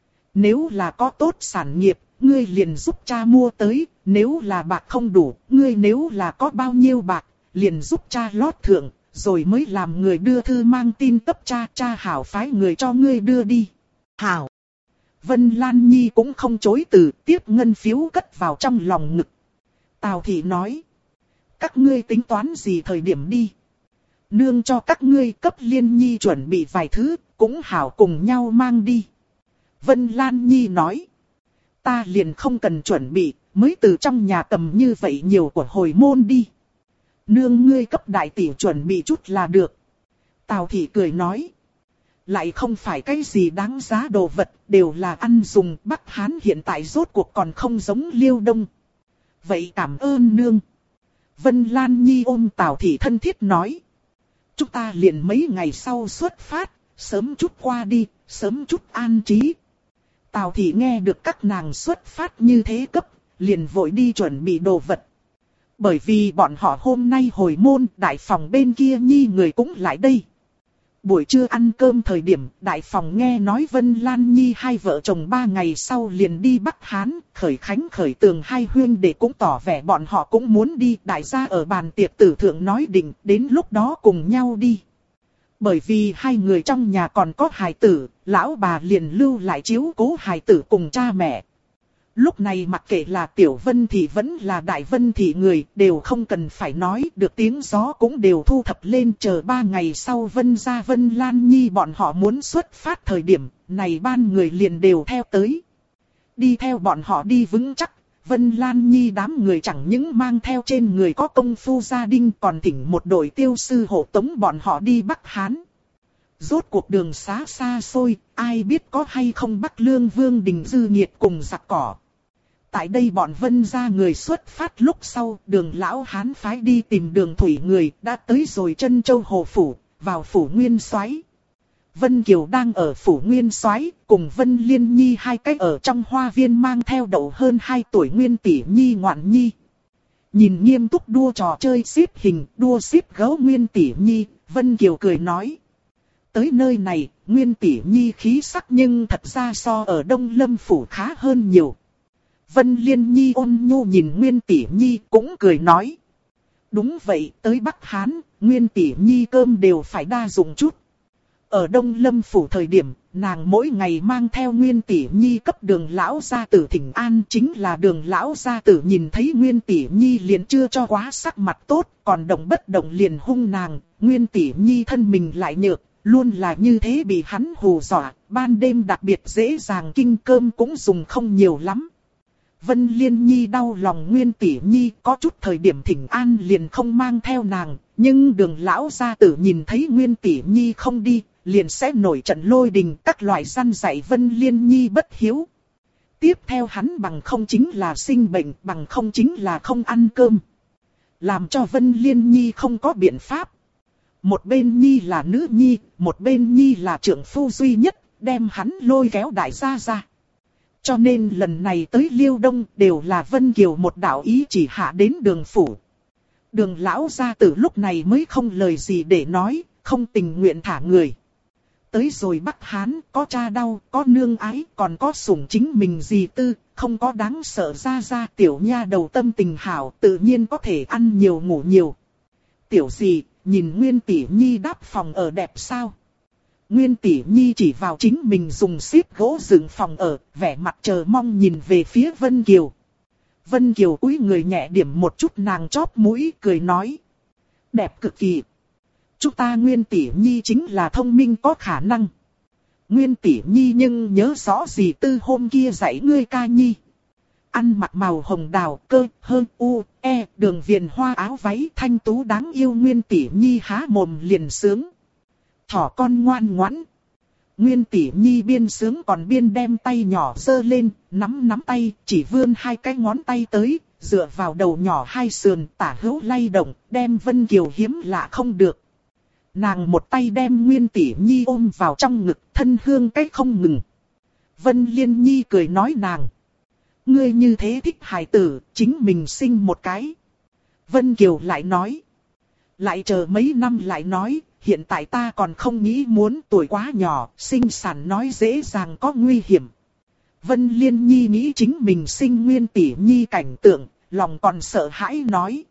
Nếu là có tốt sản nghiệp, ngươi liền giúp cha mua tới, nếu là bạc không đủ, ngươi nếu là có bao nhiêu bạc, liền giúp cha lót thượng, rồi mới làm người đưa thư mang tin cấp cha, cha hảo phái người cho ngươi đưa đi. Hảo. Vân Lan Nhi cũng không chối từ, tiếp ngân phiếu cất vào trong lòng ngực. Tào Thị nói, các ngươi tính toán gì thời điểm đi. Nương cho các ngươi cấp Liên Nhi chuẩn bị vài thứ, cũng hảo cùng nhau mang đi. Vân Lan Nhi nói, ta liền không cần chuẩn bị, mới từ trong nhà cầm như vậy nhiều của hồi môn đi. Nương ngươi cấp đại tỷ chuẩn bị chút là được. Tào Thị cười nói, lại không phải cái gì đáng giá đồ vật, đều là ăn dùng. Bắc Hán hiện tại rốt cuộc còn không giống Liêu Đông. Vậy cảm ơn nương. Vân Lan Nhi ôm Tào Thị thân thiết nói, chúng ta liền mấy ngày sau xuất phát, sớm chút qua đi, sớm chút an trí. Tào Thị nghe được các nàng xuất phát như thế cấp, liền vội đi chuẩn bị đồ vật. Bởi vì bọn họ hôm nay hồi môn, đại phòng bên kia Nhi người cũng lại đây. Buổi trưa ăn cơm thời điểm, đại phòng nghe nói Vân Lan Nhi hai vợ chồng 3 ngày sau liền đi Bắc Hán, Khởi Khánh Khởi Tường hai huynh đệ cũng tỏ vẻ bọn họ cũng muốn đi. Đại gia ở bàn tiệc tử thượng nói định, đến lúc đó cùng nhau đi. Bởi vì hai người trong nhà còn có hài tử, lão bà liền lưu lại chiếu cố hài tử cùng cha mẹ. Lúc này mặc kệ là Tiểu Vân Thị vẫn là Đại Vân Thị người, đều không cần phải nói, được tiếng gió cũng đều thu thập lên. Chờ 3 ngày sau Vân gia Vân Lan Nhi bọn họ muốn xuất phát thời điểm, này ban người liền đều theo tới. Đi theo bọn họ đi vững chắc, Vân Lan Nhi đám người chẳng những mang theo trên người có công phu gia đình, còn thỉnh một đội tiêu sư hộ tống bọn họ đi Bắc Hán. Rốt cuộc đường xá xa xôi, ai biết có hay không Bắc Lương Vương Đình Dư Nhiệt cùng giặc cỏ. Tại đây bọn Vân gia người xuất phát lúc sau, Đường lão hán phái đi tìm Đường thủy người, đã tới rồi Trân Châu Hồ Phủ, vào Phủ Nguyên Soái. Vân Kiều đang ở Phủ Nguyên Soái, cùng Vân Liên Nhi hai cách ở trong hoa viên mang theo đậu hơn 2 tuổi Nguyên tỷ nhi ngoạn nhi. Nhìn nghiêm túc đua trò chơi xếp hình, đua xếp gấu Nguyên tỷ nhi, Vân Kiều cười nói. Tới nơi này, Nguyên tỷ nhi khí sắc nhưng thật ra so ở Đông Lâm Phủ khá hơn nhiều. Vân Liên Nhi ôn nhu nhìn Nguyên tỷ nhi cũng cười nói. Đúng vậy, tới Bắc Hán, Nguyên tỷ nhi cơm đều phải đa dụng chút. Ở Đông Lâm Phủ thời điểm, nàng mỗi ngày mang theo Nguyên tỷ nhi cấp Đường lão gia tử thỉnh an, chính là Đường lão gia tử nhìn thấy Nguyên tỷ nhi liền chưa cho quá sắc mặt tốt, còn động bất động liền hung nàng. Nguyên tỷ nhi thân mình lại nhược, luôn là như thế bị hắn hù dọa, ban đêm đặc biệt dễ dàng kinh cơm cũng dùng không nhiều lắm. Vân Liên Nhi đau lòng Nguyên tỷ nhi, có chút thời điểm thỉnh an liền không mang theo nàng, nhưng Đường lão gia tử nhìn thấy Nguyên tỷ nhi không đi, liền sẽ nổi trận lôi đình, các loại răn dạy Vân Liên Nhi bất hiếu. Tiếp theo hắn bằng không chính là sinh bệnh, bằng không chính là không ăn cơm. Làm cho Vân Liên Nhi không có biện pháp. Một bên Nhi là nữ nhi, một bên Nhi là trưởng phu duy nhất, đem hắn lôi kéo đại gia ra. Cho nên lần này tới Liêu Đông đều là Vân Kiều một đạo ý chỉ hạ đến Đường phủ. Đường lão gia tử lúc này mới không lời gì để nói, không tình nguyện thả người. Tới rồi Bắc Hán, có cha đau, có nương ái, còn có sủng chính mình dì tư, không có đáng sợ ra ra. Tiểu nha đầu tâm tình hảo, tự nhiên có thể ăn nhiều ngủ nhiều. Tiểu dì, nhìn Nguyên tỷ nhi đáp phòng ở đẹp sao? Nguyên tỷ nhi chỉ vào chính mình dùng xếp gỗ dựng phòng ở, vẻ mặt chờ mong nhìn về phía Vân Kiều. Vân Kiều cúi người nhẹ điểm một chút nàng chóp mũi, cười nói. Đẹp cực kỳ. Chúng ta Nguyên tỷ nhi chính là thông minh có khả năng. Nguyên tỷ nhi nhưng nhớ rõ gì tư hôm kia dạy ngươi ca nhi. Ăn mặc màu hồng đào, cơ, hơn, u, e, đường viền hoa áo váy thanh tú đáng yêu. Nguyên tỷ nhi há mồm liền sướng. Thỏ con ngoan ngoãn. Nguyên Tỷ Nhi biên sướng còn biên đem tay nhỏ giơ lên, nắm tay, chỉ vươn hai cái ngón tay tới, dựa vào đầu nhỏ hai sườn tả hữu lay động, đem Vân Kiều hiếm lạ không được. Nàng một tay đem Nguyên Tỷ Nhi ôm vào trong ngực, thân hương cách không ngừng. Vân Liên Nhi cười nói nàng: ngươi như thế thích hài tử, chính mình sinh một cái. Vân Kiều lại nói: lại chờ mấy năm lại nói, hiện tại ta còn không nghĩ muốn, tuổi quá nhỏ, sinh sản nói dễ dàng có nguy hiểm. Vân Liên Nhi nghĩ chính mình sinh Nguyên Tỷ Nhi cảnh tượng, lòng còn sợ hãi nói: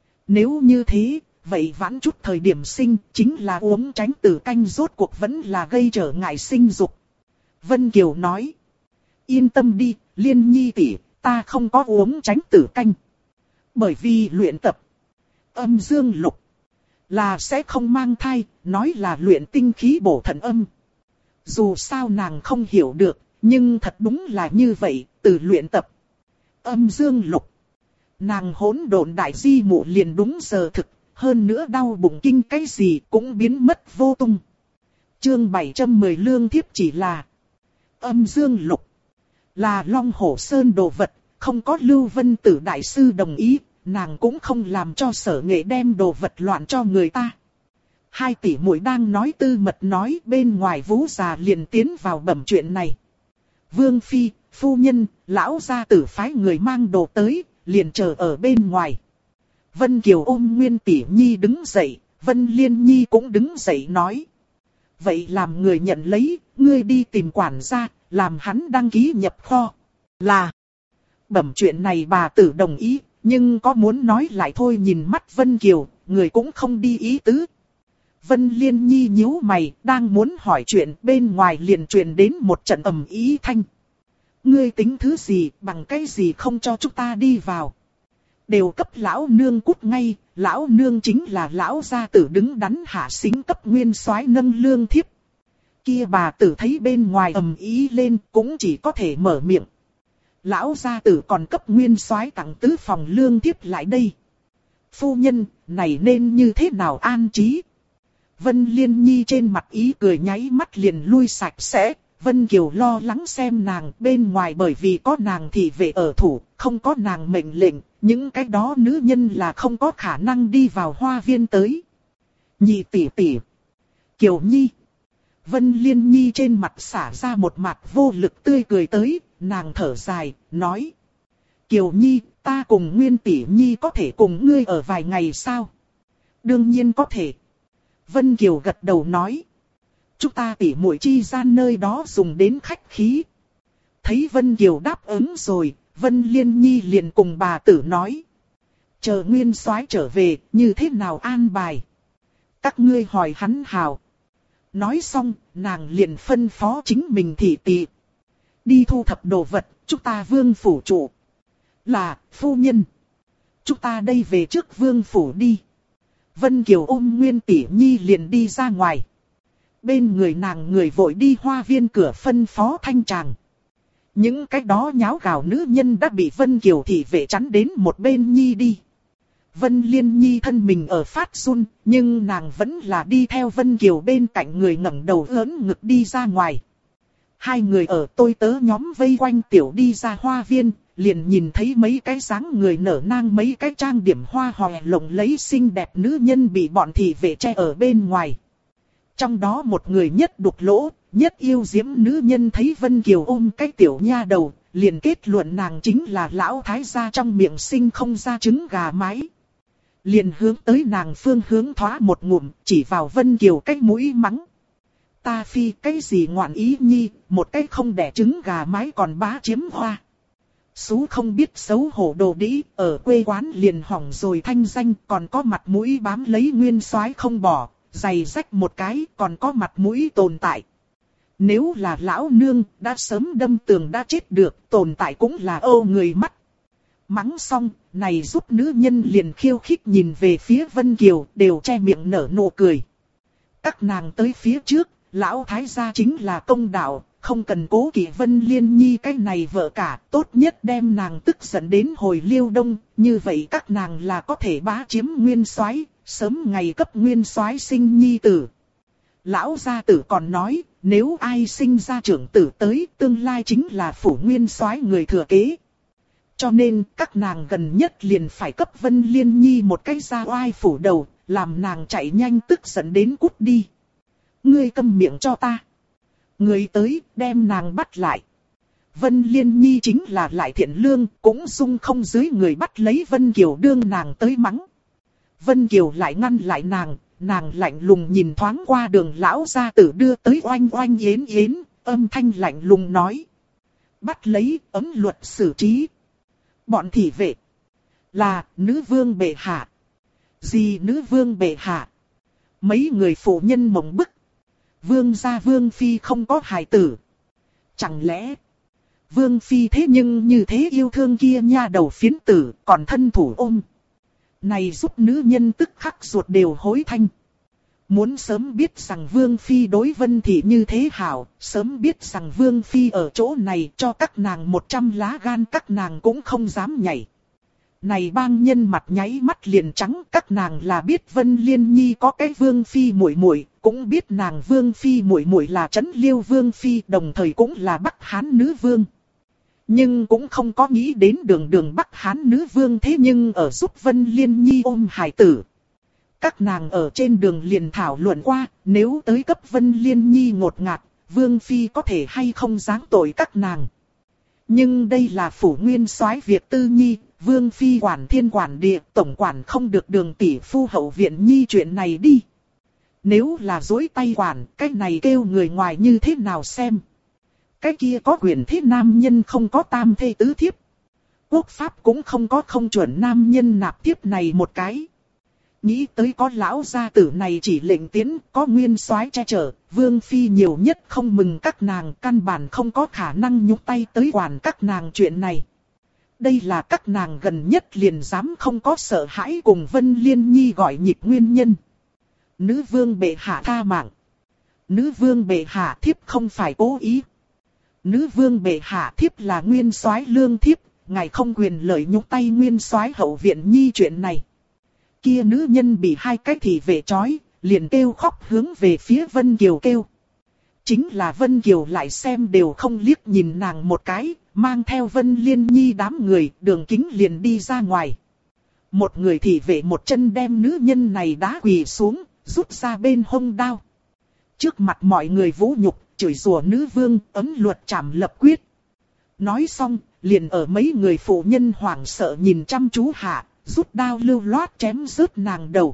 nếu như thế, vậy vãn chút thời điểm sinh, chính là uống tránh tử canh rốt cuộc vẫn là gây trở ngại sinh dục. Vân Kiều nói: yên tâm đi, Liên Nhi tỷ, ta không có uống tránh tử canh. Bởi vì luyện tập âm dương lục là sẽ không mang thai, nói là luyện tinh khí bổ thận âm. Dù sao nàng không hiểu được, nhưng thật đúng là như vậy, từ luyện tập âm dương lục, nàng hỗn độn đại di mụ liền đúng giờ thực, hơn nữa đau bụng kinh cái gì cũng biến mất vô tung. Chương 710 lương thiếp chỉ là âm dương lục, là Long Hổ Sơn đồ vật, không có Lưu Vân Tử đại sư đồng ý, nàng cũng không làm cho Sở Nghệ đem đồ vật loạn cho người ta. Hai tỷ muội đang nói tư mật nói, bên ngoài Vũ già liền tiến vào bẩm chuyện này. Vương phi, phu nhân, lão gia tử phái người mang đồ tới, liền chờ ở bên ngoài. Vân Kiều ôm Nguyên Tỷ Nhi đứng dậy, Vân Liên Nhi cũng đứng dậy nói: vậy làm người nhận lấy, ngươi đi tìm quản gia, làm hắn đăng ký nhập kho. Là bẩm chuyện này bà tử đồng ý, nhưng có muốn nói lại thôi. Nhìn mắt Vân Kiều, người cũng không đi ý tứ. Vân Liên Nhi nhíu mày, đang muốn hỏi chuyện, bên ngoài liền truyền đến một trận ầm ĩ thanh. Ngươi tính thứ gì, bằng cái gì không cho chúng ta đi vào? Đều cấp lão nương cút ngay, lão nương chính là lão gia tử đứng đắn hạ xính cấp nguyên soái nâng lương thiếp. Kia bà tử thấy bên ngoài ầm ĩ lên, cũng chỉ có thể mở miệng. Lão gia tử còn cấp nguyên soái tặng tứ phòng lương thiếp lại đây. Phu nhân, này nên như thế nào an trí? Vân Liên Nhi trên mặt ý cười nháy mắt liền lui sạch sẽ. Vân Kiều lo lắng xem nàng, bên ngoài bởi vì có nàng thị vệ ở thủ, không có nàng mệnh lệnh, những cái đó nữ nhân là không có khả năng đi vào hoa viên tới. Nhị tỷ tỷ, Kiều Nhi. Vân Liên Nhi trên mặt xả ra một mặt vô lực tươi cười tới, nàng thở dài, nói: Kiều Nhi, ta cùng Nguyên Tỷ Nhi có thể cùng ngươi ở vài ngày sao? Đương nhiên có thể. Vân Kiều gật đầu nói: chúng ta tỉ muội chi gian nơi đó dùng đến khách khí. Thấy Vân Kiều đáp ứng rồi, Vân Liên Nhi liền cùng bà tử nói: chờ nguyên soái trở về, như thế nào an bài? Các ngươi hỏi hắn hào. Nói xong, nàng liền phân phó chính mình thị tỳ: đi thu thập đồ vật, chúng ta vương phủ trụ. Là, phu nhân. Chúng ta đây về trước vương phủ đi. Vân Kiều ôm Nguyên Tỷ Nhi liền đi ra ngoài. Bên người nàng người vội đi hoa viên cửa phân phó thanh tràng. Những cái đó nháo gào nữ nhân đã bị Vân Kiều thị vệ chắn đến một bên Nhi đi. Vân Liên Nhi thân mình ở phát run, nhưng nàng vẫn là đi theo Vân Kiều bên cạnh người ngẩng đầu ớn ngực đi ra ngoài. Hai người ở tôi tớ nhóm vây quanh tiểu đi ra hoa viên, liền nhìn thấy mấy cái dáng người nở nang, mấy cái trang điểm hoa hòe lộng lẫy xinh đẹp nữ nhân bị bọn thị vệ che ở bên ngoài. Trong đó một người nhất đục lỗ, nhất yêu diễm nữ nhân thấy Vân Kiều ôm cái tiểu nha đầu, liền kết luận nàng chính là lão thái gia trong miệng sinh không ra trứng gà mái. Liền hướng tới nàng phương hướng thoá một ngụm, chỉ vào Vân Kiều cái mũi mắng: ta phi cái gì ngoạn ý nhi, một cái không đẻ trứng gà mái còn bá chiếm hoa. Sú không biết xấu hổ đồ đĩ, ở quê quán liền hỏng rồi thanh danh, còn có mặt mũi bám lấy nguyên soái không bỏ, giày rách một cái còn có mặt mũi tồn tại. Nếu là lão nương, đã sớm đâm tường đã chết được, tồn tại cũng là ô người mắt. Mắng xong, này giúp nữ nhân liền khiêu khích nhìn về phía Vân Kiều, đều che miệng nở nụ cười. Các nàng tới phía trước, lão thái gia chính là công đạo, không cần cố kỵ Vân Liên Nhi cái này vợ cả, tốt nhất đem nàng tức giận đến hồi Liêu Đông, như vậy các nàng là có thể bá chiếm nguyên soái, sớm ngày cấp nguyên soái sinh nhi tử. Lão gia tử còn nói, Nếu ai sinh ra trưởng tử tới, tương lai chính là phủ nguyên soái người thừa kế. Cho nên các nàng gần nhất liền phải cấp Vân Liên Nhi một cái ra oai phủ đầu, làm nàng chạy nhanh tức giận đến cút đi. Ngươi câm miệng cho ta. Người tới đem nàng bắt lại. Vân Liên Nhi chính là lại thiện lương, cũng dung không dưới người bắt lấy Vân Kiều đương nàng tới mắng. Vân Kiều lại ngăn lại nàng lạnh lùng nhìn thoáng qua Đường lão gia tử đưa tới Oanh Oanh Yến Yến, âm thanh lạnh lùng nói. Bắt lấy, ấm luật xử trí. Bọn thị vệ. Là, nữ vương bệ hạ. Gì nữ vương bệ hạ? Mấy người phụ nhân mộng bức. Vương gia vương phi không có hài tử. Chẳng lẽ... Vương phi thế nhưng như thế yêu thương kia nha đầu phiến tử, còn thân thủ ôm. Này giúp nữ nhân tức khắc ruột đều hối thanh. Muốn sớm biết rằng Vương phi đối Vân thị như thế hảo, sớm biết rằng Vương phi ở chỗ này cho các nàng 100 lá gan các nàng cũng không dám nhảy. Này bang nhân mặt nháy mắt liền trắng, các nàng là biết Vân Liên Nhi có cái Vương phi muội muội, cũng biết nàng Vương phi muội muội là Trấn Liêu Vương phi, đồng thời cũng là Bắc Hán nữ vương. Nhưng cũng không có nghĩ đến đường Bắc Hán nữ vương thế nhưng ở giúp Vân Liên Nhi ôm hài tử. Các nàng ở trên đường liền thảo luận qua, nếu tới cấp Vân Liên Nhi ngột ngạt, Vương phi có thể hay không giáng tội các nàng. Nhưng đây là phủ nguyên soái việc tư nhi, Vương phi quản thiên quản địa, tổng quản không được Đường tỷ phu hậu viện nhi chuyện này đi. Nếu là dối tay quản, cái này kêu người ngoài như thế nào xem. Cái kia có quyền thế nam nhân không có tam thê tứ thiếp. Quốc pháp cũng không có không chuẩn nam nhân nạp thiếp này một cái. Nghĩ tới có lão gia tử này chỉ lệnh tiến, có nguyên soái che chở, Vương phi nhiều nhất không mừng các nàng, căn bản không có khả năng nhúc tay tới quản các nàng chuyện này. Đây là các nàng gần nhất liền dám không có sợ hãi cùng Vân Liên Nhi gọi nhịp nguyên nhân. Nữ vương bệ hạ tha mạng. Nữ vương bệ hạ thiếp không phải cố ý. Nữ vương bệ hạ thiếp là nguyên soái lương thiếp, ngài không quyền lợi nhúc tay nguyên soái hậu viện nhi chuyện này. Kia nữ nhân bị hai cái thị vệ trói, liền kêu khóc hướng về phía Vân Kiều kêu. Chính là Vân Kiều lại xem đều không liếc nhìn nàng một cái, mang theo Vân Liên Nhi đám người, Đường Kính liền đi ra ngoài. Một người thị vệ một chân đem nữ nhân này đá quỳ xuống, rút ra bên hông đao. Trước mặt mọi người vũ nhục, chửi rủa nữ vương, ấm luật trảm lập quyết. Nói xong, liền ở mấy người phụ nhân hoảng sợ nhìn chăm chú hạ, rút đao lưu loát chém rớt nàng đầu.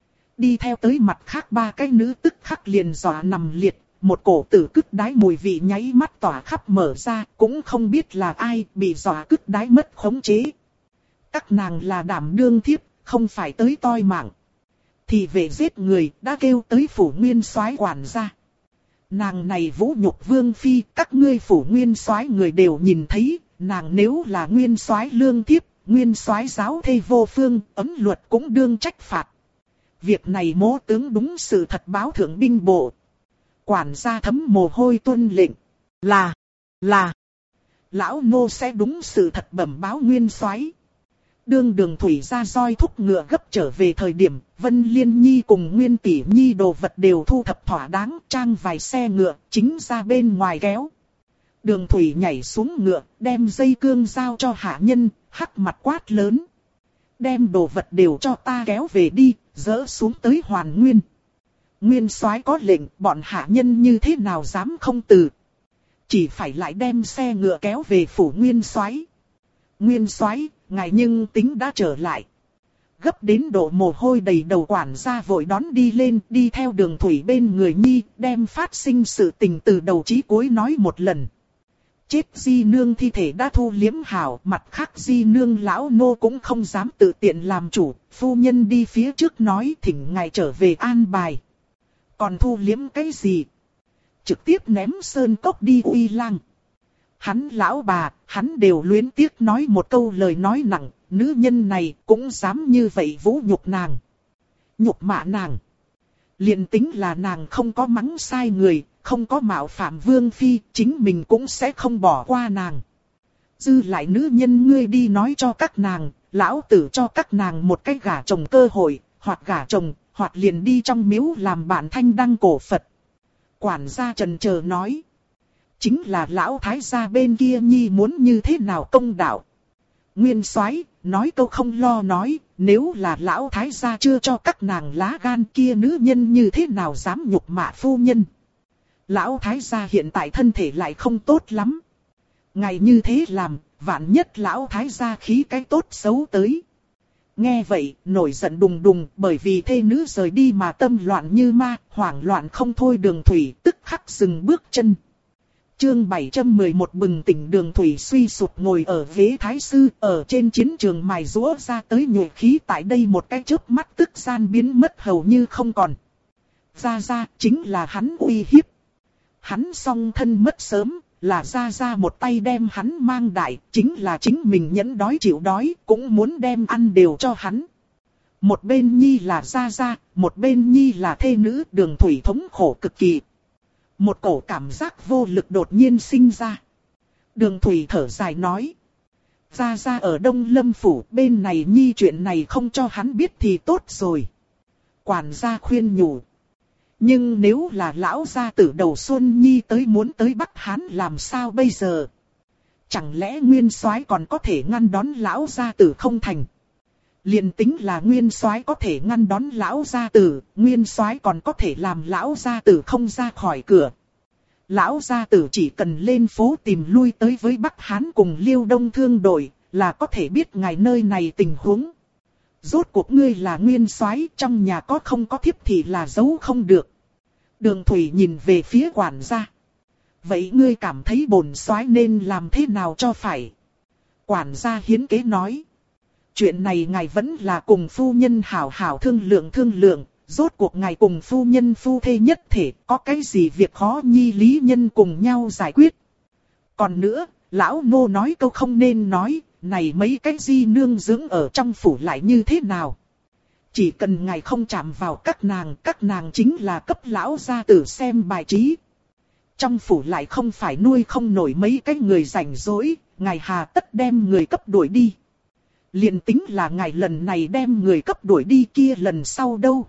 Đi theo tới mặt khác ba cái nữ tức khắc liền dọa nằm liệt, một cổ tử cứt đái mùi vị nháy mắt tỏa khắp mở ra, cũng không biết là ai bị dọa cứt đái mất khống chế. Các nàng là đảm đương thiếp, không phải tới toi mạng. Thì về giết người, đã kêu tới phủ nguyên soái quản gia. Nàng này vũ nhục vương phi, các ngươi phủ nguyên soái người đều nhìn thấy, nàng nếu là nguyên soái lương thiếp, nguyên soái giáo thê vô phương, ấm luật cũng đương trách phạt. Việc này mỗ tướng đúng sự thật báo thượng binh bộ. Quản gia thấm mồ hôi tuân lệnh. Là. Lão nô sẽ đúng sự thật bẩm báo nguyên soái. Đương Đường thủy ra roi thúc ngựa gấp trở về thời điểm, Vân Liên Nhi cùng Nguyên tỷ nhi đồ vật đều thu thập thỏa đáng, trang vài xe ngựa, chính ra bên ngoài kéo. Đường thủy nhảy xuống ngựa, đem dây cương giao cho hạ nhân, hắc mặt quát lớn. Đem đồ vật đều cho ta kéo về đi, dỡ xuống tới Hoàn Nguyên. Nguyên soái có lệnh, bọn hạ nhân như thế nào dám không từ. Chỉ phải lại đem xe ngựa kéo về phủ Nguyên soái. Nguyên soái, ngài nhưng tính đã trở lại. Gấp đến độ mồ hôi đầy đầu quản gia vội đón đi lên, đi theo Đường thủy bên người nhi, đem phát sinh sự tình từ đầu chí cuối nói một lần. Chết di nương thi thể đã thu liếm hảo, mặt khác di nương lão nô cũng không dám tự tiện làm chủ, phu nhân đi phía trước nói thỉnh ngài trở về an bài. Còn thu liếm cái gì? Trực tiếp ném sơn cốc đi uy lang. Hắn lão bà, hắn đều luyến tiếc nói một câu lời nói nặng, nữ nhân này cũng dám như vậy vũ nhục nàng. Nhục mạ nàng. Liền tính là nàng không có mắng sai người, không có mạo phạm vương phi, chính mình cũng sẽ không bỏ qua nàng. Dư lại nữ nhân ngươi đi nói cho các nàng, lão tử cho các nàng một cái gả chồng cơ hội, hoặc gả chồng, hoặc liền đi trong miếu làm bạn thanh đăng cổ Phật. Quản gia trần chờ nói. Chính là lão thái gia bên kia nhi muốn như thế nào công đạo. Nguyên soái nói câu không lo nói, nếu là lão thái gia chưa cho các nàng lá gan kia nữ nhân như thế nào dám nhục mạ phu nhân. Lão thái gia hiện tại thân thể lại không tốt lắm. Ngày như thế làm, vạn nhất lão thái gia khí cái tốt xấu tới. Nghe vậy, nổi giận đùng đùng bởi vì thê nữ rời đi mà tâm loạn như ma, hoảng loạn không thôi Đường Thủy tức khắc dừng bước chân. Chương 711 bừng tỉnh Đường Thủy suy sụp ngồi ở ghế thái sư, ở trên chiến trường mài rũa ra tới nhuệ khí tại đây một cái chớp mắt tức gian biến mất hầu như không còn. Ra chính là hắn uy hiếp. Hắn song thân mất sớm, là ra một tay đem hắn mang đại, chính là chính mình nhẫn đói chịu đói, cũng muốn đem ăn đều cho hắn. Một bên nhi là ra, một bên nhi là thê nữ, Đường Thủy thống khổ cực kỳ. Một cổ cảm giác vô lực đột nhiên sinh ra. Đường Thủy thở dài nói. Ra ở Đông Lâm Phủ, bên này nhi chuyện này không cho hắn biết thì tốt rồi. Quản gia khuyên nhủ. Nhưng nếu là lão gia tử đầu xuân nhi tới muốn tới Bắc Hán làm sao bây giờ? Chẳng lẽ nguyên soái còn có thể ngăn đón lão gia tử không thành? Liền tính là nguyên soái có thể ngăn đón lão gia tử, nguyên soái còn có thể làm lão gia tử không ra khỏi cửa. Lão gia tử chỉ cần lên phố tìm lui tới với Bắc Hán cùng Liêu Đông thương đội, là có thể biết ngài nơi này tình huống. Rốt cuộc ngươi là nguyên soái, trong nhà có không có thiếp thì là giấu không được. Đường Thủy nhìn về phía quản gia. Vậy ngươi cảm thấy bổn soái nên làm thế nào cho phải? Quản gia hiến kế nói. Chuyện này ngài vẫn là cùng phu nhân hảo hảo thương lượng, rốt cuộc ngài cùng phu nhân phu thê nhất thể, có cái gì việc khó nhi lý nhân cùng nhau giải quyết. Còn nữa, lão nô nói câu không nên nói, này mấy cái di nương dưỡng ở trong phủ lại như thế nào? Chỉ cần ngài không chạm vào các nàng chính là cấp lão gia tử xem bài trí. Trong phủ lại không phải nuôi không nổi mấy cái người rảnh rỗi, ngài hà tất đem người cấp đuổi đi. Liền tính là ngài lần này đem người cấp đuổi đi kia lần sau đâu.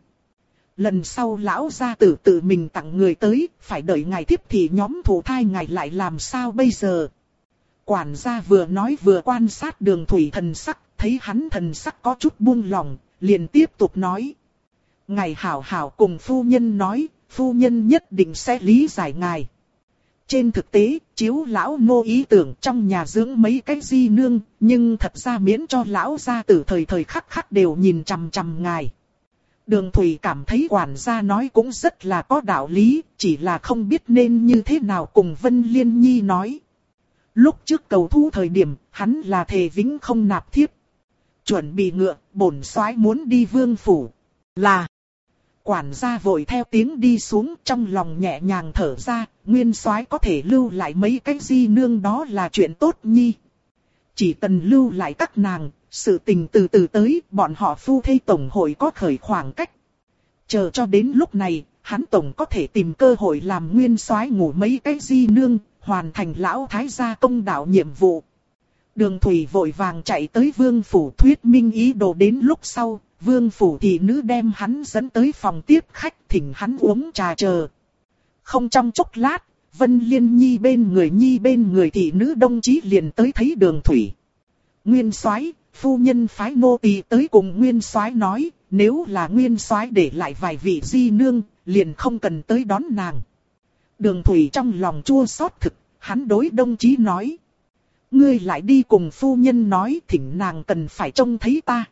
Lần sau lão gia tử tự mình tặng người tới, phải đợi ngài tiếp thì nhóm thủ thai ngài lại làm sao bây giờ. Quản gia vừa nói vừa quan sát Đường Thủy thần sắc, thấy hắn thần sắc có chút buông lòng, liền tiếp tục nói. Ngài hảo hảo cùng phu nhân nói, phu nhân nhất định sẽ lý giải ngài. Trên thực tế, chiếu lão nô ý tưởng trong nhà dưỡng mấy cái di nương, nhưng thật ra miễn cho lão gia tử thời thời khắc khắc đều nhìn chằm chằm ngài. Đường Thủy cảm thấy quản gia nói cũng rất là có đạo lý, chỉ là không biết nên như thế nào cùng Vân Liên Nhi nói. Lúc trước cầu thu thời điểm, hắn là thề vĩnh không nạp thiếp. Chuẩn bị ngựa, bổn soái muốn đi vương phủ. Là. Quản gia vội theo tiếng đi xuống, trong lòng nhẹ nhàng thở ra, nguyên soái có thể lưu lại mấy cái di nương đó là chuyện tốt nhi. Chỉ cần lưu lại các nàng, sự tình từ từ tới, bọn họ phu thê tổng hội có khởi khoảng cách. Chờ cho đến lúc này, hắn tổng có thể tìm cơ hội làm nguyên soái ngủ mấy cái di nương, hoàn thành lão thái gia công đạo nhiệm vụ. Đường Thủy vội vàng chạy tới vương phủ thuyết minh ý đồ, đến lúc sau, vương phủ thị nữ đem hắn dẫn tới phòng tiếp khách thỉnh hắn uống trà chờ. Không trong chốc lát, Vân Liên Nhi bên người thị nữ đồng chí liền tới thấy Đường Thủy. Nguyên soái, phu nhân phái nô tỳ tới cùng nguyên soái nói, nếu là nguyên soái để lại vài vị di nương, liền không cần tới đón nàng. Đường Thủy trong lòng chua xót thực, hắn đối đồng chí nói. Ngươi lại đi cùng phu nhân nói thỉnh nàng cần phải trông thấy ta.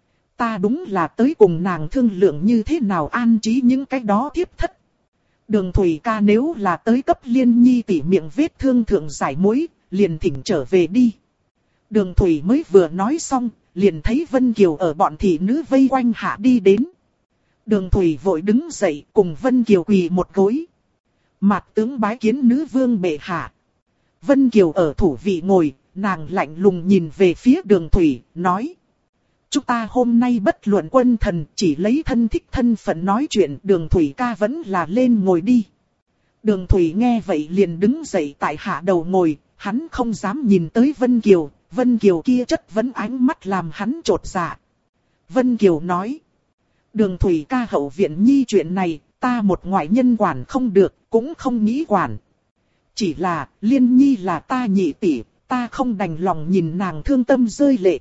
Ta đúng là tới cùng nàng thương lượng như thế nào an trí những cái đó thiếp thất. Đường Thủy ca nếu là tới cấp Liên Nhi tỉ miệng vết thương thượng giải muối, liền thỉnh trở về đi. Đường Thủy mới vừa nói xong, liền thấy Vân Kiều ở bọn thị nữ vây quanh hạ đi đến. Đường Thủy vội đứng dậy cùng Vân Kiều quỳ một gối. Mạt tướng bái kiến nữ vương bệ hạ. Vân Kiều ở thủ vị ngồi, nàng lạnh lùng nhìn về phía Đường Thủy, nói. Chúng ta hôm nay bất luận quân thần, chỉ lấy thân thích thân phận nói chuyện, Đường Thủy ca vẫn là lên ngồi đi. Đường Thủy nghe vậy liền đứng dậy tại hạ đầu ngồi, hắn không dám nhìn tới Vân Kiều. Vân Kiều kia chất vấn ánh mắt làm hắn chột dạ. Vân Kiều nói. Đường Thủy ca hậu viện nhi chuyện này, ta một ngoại nhân quản không được, cũng không nghĩ quản. Chỉ là, Liên Nhi là ta nhị tỷ, ta không đành lòng nhìn nàng thương tâm rơi lệ.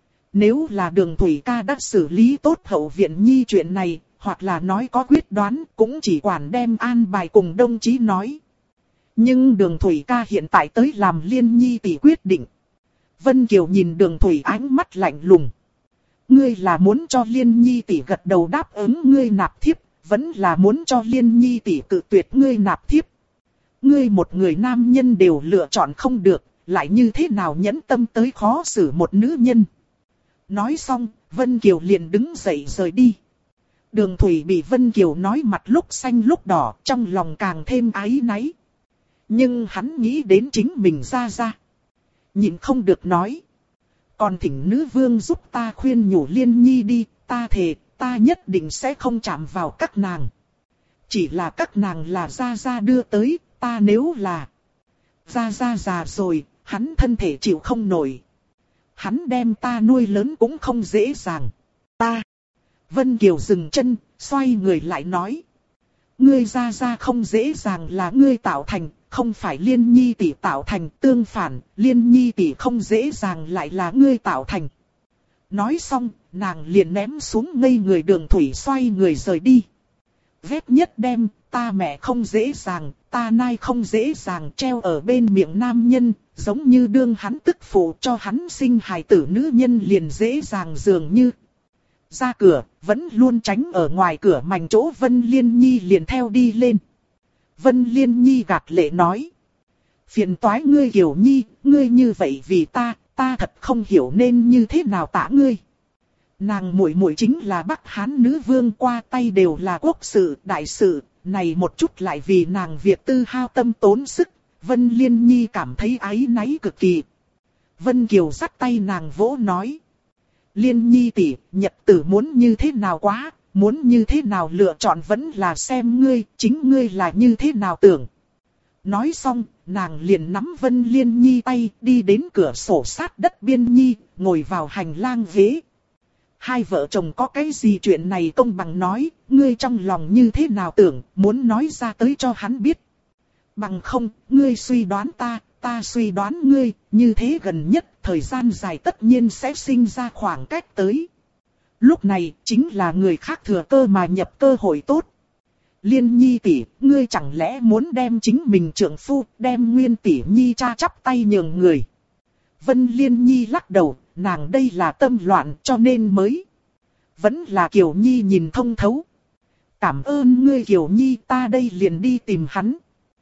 Nếu là Đường Thủy ca đã xử lý tốt hậu viện nhi chuyện này, hoặc là nói có quyết đoán, cũng chỉ quản đem an bài cùng đồng chí nói. Nhưng Đường Thủy ca hiện tại tới làm Liên Nhi tỷ quyết định. Vân Kiều nhìn Đường Thủy ánh mắt lạnh lùng. Ngươi là muốn cho Liên Nhi tỷ gật đầu đáp ứng ngươi nạp thiếp, vẫn là muốn cho Liên Nhi tỷ cự tuyệt ngươi nạp thiếp. Ngươi một người nam nhân đều lựa chọn không được, lại như thế nào nhẫn tâm tới khó xử một nữ nhân. Nói xong, Vân Kiều liền đứng dậy rời đi. Đường Thủy bị Vân Kiều nói mặt lúc xanh lúc đỏ, trong lòng càng thêm áy náy. Nhưng hắn nghĩ đến chính mình ra. Nhịn không được nói. Còn thỉnh nữ vương giúp ta khuyên nhủ Liên Nhi đi, ta thề, ta nhất định sẽ không chạm vào các nàng. Chỉ là các nàng là ra đưa tới, ta nếu là ra già rồi, hắn thân thể chịu không nổi. Hắn đem ta nuôi lớn cũng không dễ dàng. Ta. Vân Kiều dừng chân, xoay người lại nói. Ngươi ra không dễ dàng là ngươi tạo thành, không phải Liên Nhi tỷ tạo thành, tương phản, Liên Nhi tỷ không dễ dàng lại là ngươi tạo thành. Nói xong, nàng liền ném xuống ngây người Đường Thủy xoay người rời đi. Vết nhất đem, ta mẹ không dễ dàng, ta nai không dễ dàng treo ở bên miệng nam nhân, giống như đương hắn tức phụ cho hắn sinh hài tử nữ nhân liền dễ dàng dường như. Ra cửa, vẫn luôn tránh ở ngoài cửa mảnh chỗ Vân Liên Nhi liền theo đi lên. Vân Liên Nhi gạt lệ nói. Phiền toái ngươi Kiều Nhi, ngươi như vậy vì ta thật không hiểu nên như thế nào tạ ngươi. Nàng muội muội chính là Bắc Hán nữ vương qua tay đều là quốc sự, đại sự, này một chút lại vì nàng việc tư hao tâm tốn sức, Vân Liên Nhi cảm thấy áy náy cực kỳ. Vân Kiều dắt tay nàng vỗ nói. Liên Nhi tỷ, nhật tử muốn như thế nào quá, muốn như thế nào lựa chọn vẫn là xem ngươi, chính ngươi là như thế nào tưởng. Nói xong, nàng liền nắm Vân Liên Nhi tay đi đến cửa sổ sát đất biên nhi, ngồi vào hành lang ghế. Hai vợ chồng có cái gì chuyện này công bằng nói, ngươi trong lòng như thế nào tưởng, muốn nói ra tới cho hắn biết. Bằng không, ngươi suy đoán ta suy đoán ngươi, như thế gần nhất, thời gian dài tất nhiên sẽ sinh ra khoảng cách tới. Lúc này, chính là người khác thừa cơ mà nhập cơ hội tốt. Liên Nhi tỷ, ngươi chẳng lẽ muốn đem chính mình trượng phu, đem Nguyên tỷ Nhi cha chắp tay nhường người. Vân Liên Nhi lắc đầu, nàng đây là tâm loạn cho nên mới. Vẫn là Kiều Nhi nhìn thông thấu. Cảm ơn ngươi Kiều Nhi, ta đây liền đi tìm hắn.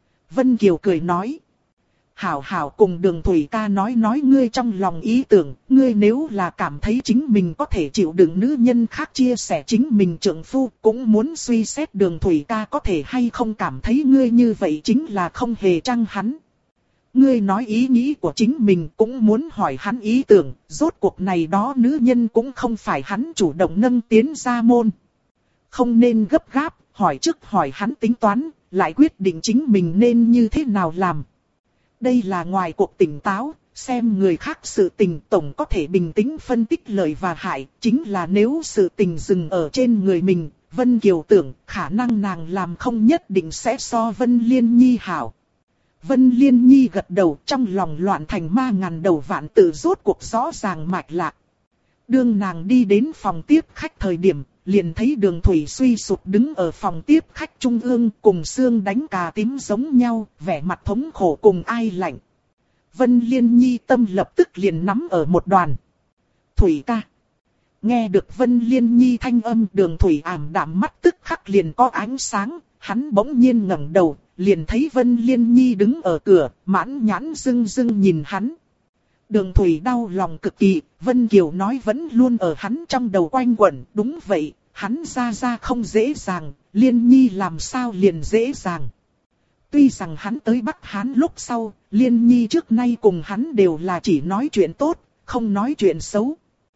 Vân Kiều cười nói. Hảo hảo cùng Đường Thủy ca nói ngươi trong lòng ý tưởng, ngươi nếu là cảm thấy chính mình có thể chịu đựng nữ nhân khác chia sẻ chính mình trượng phu, cũng muốn suy xét Đường Thủy ca có thể hay không cảm thấy ngươi như vậy chính là không hề trăng hắn. Ngươi nói ý nghĩ của chính mình cũng muốn hỏi hắn ý tưởng, rốt cuộc này đó nữ nhân cũng không phải hắn chủ động nâng tiến ra môn. Không nên gấp gáp, hỏi trước hỏi hắn tính toán, lại quyết định chính mình nên như thế nào làm. Đây là ngoài cuộc tỉnh táo, xem người khác sự tình tổng có thể bình tĩnh phân tích lợi và hại, chính là nếu sự tình dừng ở trên người mình, Vân Kiều tưởng khả năng nàng làm không nhất định sẽ so Vân Liên Nhi hảo. Vân Liên Nhi gật đầu trong lòng loạn thành ma ngàn đầu vạn tự rốt cuộc rõ ràng mạch lạc. Đương nàng đi đến phòng tiếp khách thời điểm, liền thấy Đường Thủy suy sụp đứng ở phòng tiếp khách trung ương cùng xương đánh cà tím giống nhau, vẻ mặt thống khổ cùng ai lạnh. Vân Liên Nhi tâm lập tức liền nắm ở một đoàn. Thủy ca. Nghe được Vân Liên Nhi thanh âm Đường Thủy ảm đạm mắt tức khắc liền có ánh sáng, hắn bỗng nhiên ngẩng đầu, liền thấy Vân Liên Nhi đứng ở cửa, mãn nhãn rưng rưng nhìn hắn. Đường Thủy đau lòng cực kỳ, Vân Kiều nói vẫn luôn ở hắn trong đầu quanh quẩn, đúng vậy, hắn ra không dễ dàng, Liên Nhi làm sao liền dễ dàng. Tuy rằng hắn tới Bắc Hán lúc sau, Liên Nhi trước nay cùng hắn đều là chỉ nói chuyện tốt, không nói chuyện xấu.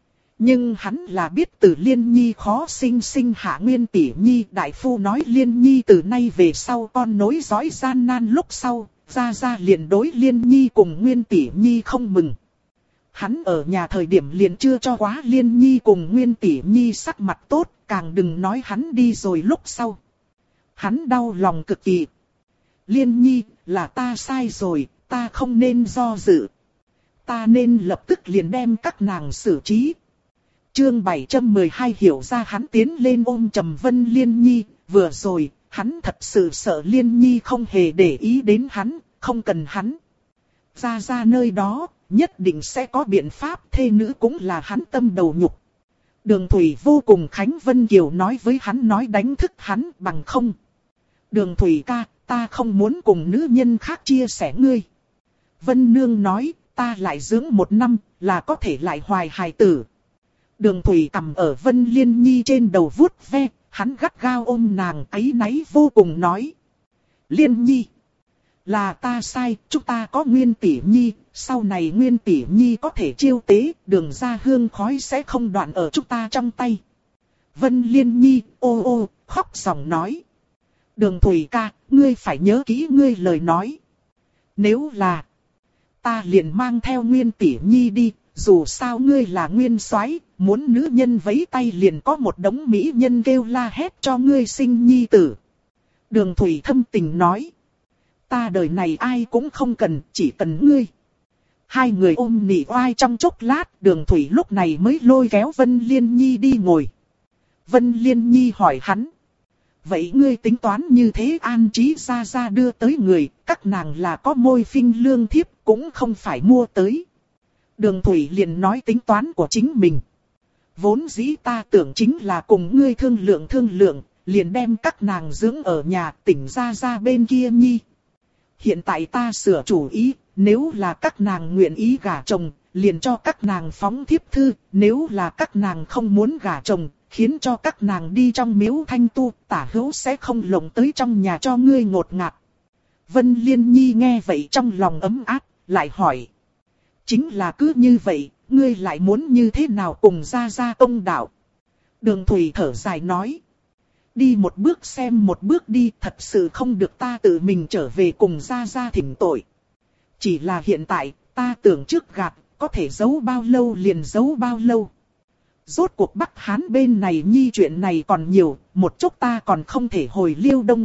Nhưng hắn là biết từ Liên Nhi khó sinh hạ Nguyên tỷ Nhi, đại phu nói Liên Nhi từ nay về sau con nối dõi gian nan lúc sau, ra liền đối Liên Nhi cùng Nguyên tỷ Nhi không mừng. hắn ở nhà thời điểm liền chưa cho quá Liên Nhi cùng Nguyên Tỷ Nhi sắc mặt tốt, càng đừng nói hắn đi rồi lúc sau. Hắn đau lòng cực kỳ. Liên Nhi, là ta sai rồi, ta không nên do dự. Ta nên lập tức liền đem các nàng xử trí. Chương 712 hiểu ra hắn tiến lên ôm Trầm Vân Liên Nhi, vừa rồi, hắn thật sự sợ Liên Nhi không hề để ý đến hắn, không cần hắn. Ra nơi đó, nhất định sẽ có biện pháp, thê nữ cũng là hắn tâm đầu nhục. Đường Thủy vô cùng Khánh Vân Kiều nói với hắn nói đánh thức hắn bằng không. Đường Thủy ca, ta không muốn cùng nữ nhân khác chia sẻ ngươi. Vân Nương nói, ta lại dưỡng 1 năm, là có thể lại hoài hài tử. Đường Thủy cầm ở Vân Liên Nhi trên đầu vuốt ve, hắn gắt gao ôm nàng áy náy vô cùng nói. Liên Nhi, là ta sai, chúng ta có Nguyên Tỷ Nhi, sau này Nguyên Tỷ Nhi có thể chiêu tế, đường ra hương khói sẽ không đoạn ở chúng ta trong tay. Vân Liên Nhi, ô ô, khóc ròng nói. Đường Thủy ca, ngươi phải nhớ kỹ ngươi lời nói. Nếu là, ta liền mang theo Nguyên Tỷ Nhi đi, dù sao ngươi là Nguyên Soái, muốn nữ nhân vẫy tay liền có một đống mỹ nhân kêu la hét cho ngươi sinh nhi tử. Đường Thủy thâm tình nói. Ta đời này ai cũng không cần, chỉ cần ngươi. Hai người ôm nỉ oai trong chốc lát, Đường Thủy lúc này mới lôi kéo Vân Liên Nhi đi ngồi. Vân Liên Nhi hỏi hắn. Vậy ngươi tính toán như thế an trí ra đưa tới người, các nàng là có môi phinh lương thiếp, cũng không phải mua tới. Đường Thủy liền nói tính toán của chính mình. Vốn dĩ ta tưởng chính là cùng ngươi thương lượng, liền đem các nàng dưỡng ở nhà tỉnh ra bên kia nhi. Hiện tại ta sửa chủ ý, nếu là các nàng nguyện ý gả chồng, liền cho các nàng phóng thiếp thư, nếu là các nàng không muốn gả chồng, khiến cho các nàng đi trong miếu thanh tu, tả hữu sẽ không lộng tới trong nhà cho ngươi ngột ngạt. Vân Liên Nhi nghe vậy trong lòng ấm áp, lại hỏi. Chính là cứ như vậy, ngươi lại muốn như thế nào cùng ra công đạo? Đường Thủy thở dài nói. Đi một bước xem một bước đi, thật sự không được ta tự mình trở về cùng ra thỉnh tội. Chỉ là hiện tại, ta tưởng trước gạt, có thể giấu bao lâu liền giấu bao lâu. Rốt cuộc Bắc Hán bên này nhi chuyện này còn nhiều, một chút ta còn không thể hồi Liêu Đông.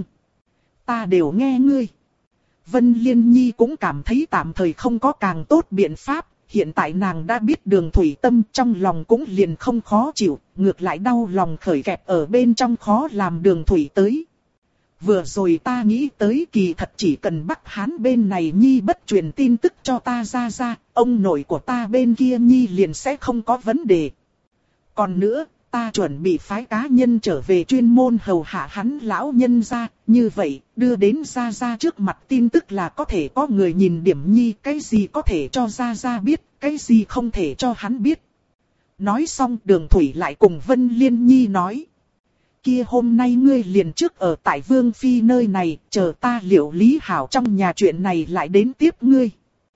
Ta đều nghe ngươi. Vân Liên Nhi cũng cảm thấy tạm thời không có càng tốt biện pháp, hiện tại nàng đã biết Đường Thủy tâm, trong lòng cũng liền không khó chịu, ngược lại đau lòng khởi kẹp ở bên trong khó làm Đường Thủy tới. Vừa rồi ta nghĩ tới kỳ thật chỉ cần Bắc Hán bên này Nhi bất truyền tin tức cho ta ra, ông nội của ta bên kia Nhi liền sẽ không có vấn đề. Còn nữa, ta chuẩn bị phái cá nhân trở về chuyên môn hầu hạ hắn lão nhân ra, như vậy, đưa đến ra trước mặt tin tức là có thể có người nhìn điểm Nhi, cái gì có thể cho ra biết, cái gì không thể cho hắn biết. Nói xong Đường Thủy lại cùng Vân Liên Nhi nói. Kia hôm nay ngươi liền trước ở tại Vương Phi nơi này, chờ ta liệu lý hảo trong nhà chuyện này lại đến tiếp ngươi.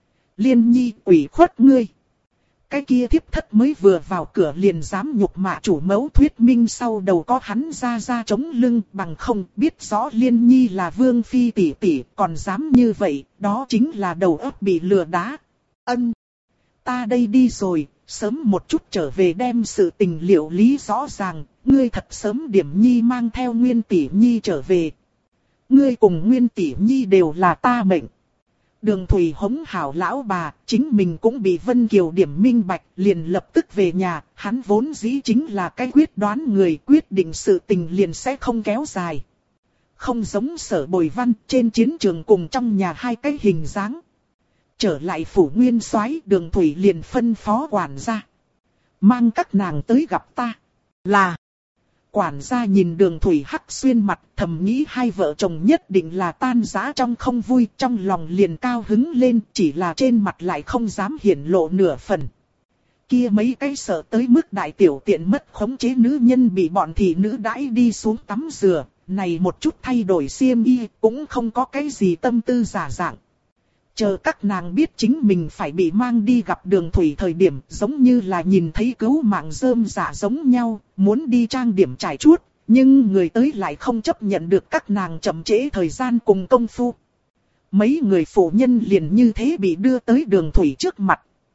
Liên Nhi ủy khuất ngươi. Cái kia thiếp thất mới vừa vào cửa liền dám nhục mạ chủ mẫu thuyết minh sau đầu có hắn ra chống lưng, bằng không biết rõ Liên Nhi là Vương Phi tỷ tỷ, còn dám như vậy, đó chính là đầu óc bị lừa đá. Ân, ta đây đi rồi, sớm một chút trở về đem sự tình liệu lý rõ ràng, ngươi thật sớm điểm Nhi mang theo Nguyên Tỷ Nhi trở về. Ngươi cùng Nguyên Tỷ Nhi đều là ta mệnh. Đường Thủy hống hảo lão bà, chính mình cũng bị Vân Kiều điểm minh bạch, liền lập tức về nhà, hắn vốn dĩ chính là cái quyết đoán người, quyết định sự tình liền sẽ không kéo dài. Không giống Sở Bồi Văn, trên chiến trường cùng trong nhà hai cái hình dáng. Trở lại phủ Nguyên Soái, Đường Thủy liền phân phó quản gia. Mang các nàng tới gặp ta. Là... Quản gia nhìn Đường Thủy hắc xuyên mặt, thầm nghĩ hai vợ chồng nhất định là tan rã trong không vui, trong lòng liền cao hứng lên, chỉ là trên mặt lại không dám hiển lộ nửa phần. Kia mấy cái sợ tới mức đại tiểu tiện mất khống chế nữ nhân bị bọn thị nữ đãi đi xuống tắm rửa, này một chút thay đổi xiêm y, cũng không có cái gì tâm tư giả dạng. Chờ các nàng biết chính mình phải bị mang đi gặp Đường Thủy thời điểm giống như là nhìn thấy cứu mạng rơm dạ giống nhau, muốn đi trang điểm trải chuốt, nhưng người tới lại không chấp nhận được các nàng chậm trễ thời gian cùng công phu. Mấy người phụ nhân liền như thế bị đưa tới Đường Thủy trước mặt.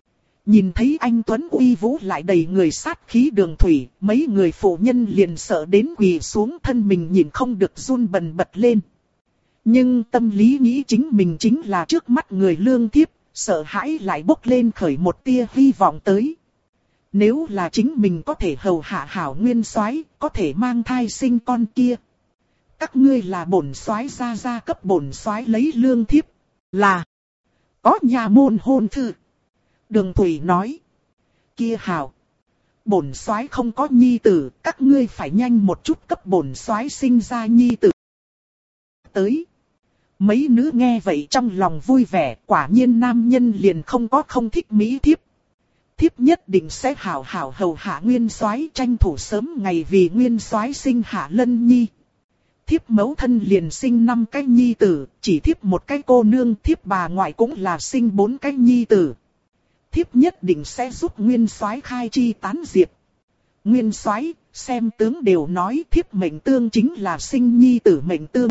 Nhìn thấy anh Tuấn uy vũ lại đầy người sát khí Đường Thủy, mấy người phụ nhân liền sợ đến quỳ xuống, thân mình nhìn không được run bần bật lên. Nhưng tâm lý nghĩ chính mình chính là trước mắt người lương thiếp, sợ hãi lại bốc lên khởi một tia hy vọng tới. Nếu là chính mình có thể hầu hạ hảo nguyên soái, có thể mang thai sinh con kia. Các ngươi là bổn soái gia cấp bổn soái lấy lương thiếp, là có nhà môn hôn thư. Đường Thủy nói, kia hảo, bổn soái không có nhi tử, các ngươi phải nhanh một chút cấp bổn soái sinh ra nhi tử. Tới, mấy nữ nghe vậy trong lòng vui vẻ, quả nhiên nam nhân liền không có không thích mỹ thiếp. Thiếp nhất định sẽ hảo hảo hầu hạ nguyên soái, tranh thủ sớm ngày vì nguyên soái sinh hạ lân nhi. Thiếp mẫu thân liền sinh 5 cái nhi tử, chỉ thiếp một cái cô nương, thiếp bà ngoại cũng là sinh 4 cái nhi tử. Thiếp nhất định sẽ giúp nguyên soái khai chi tán diệp. Nguyên soái, xem tướng đều nói thiếp mệnh tương chính là sinh nhi tử mệnh tương.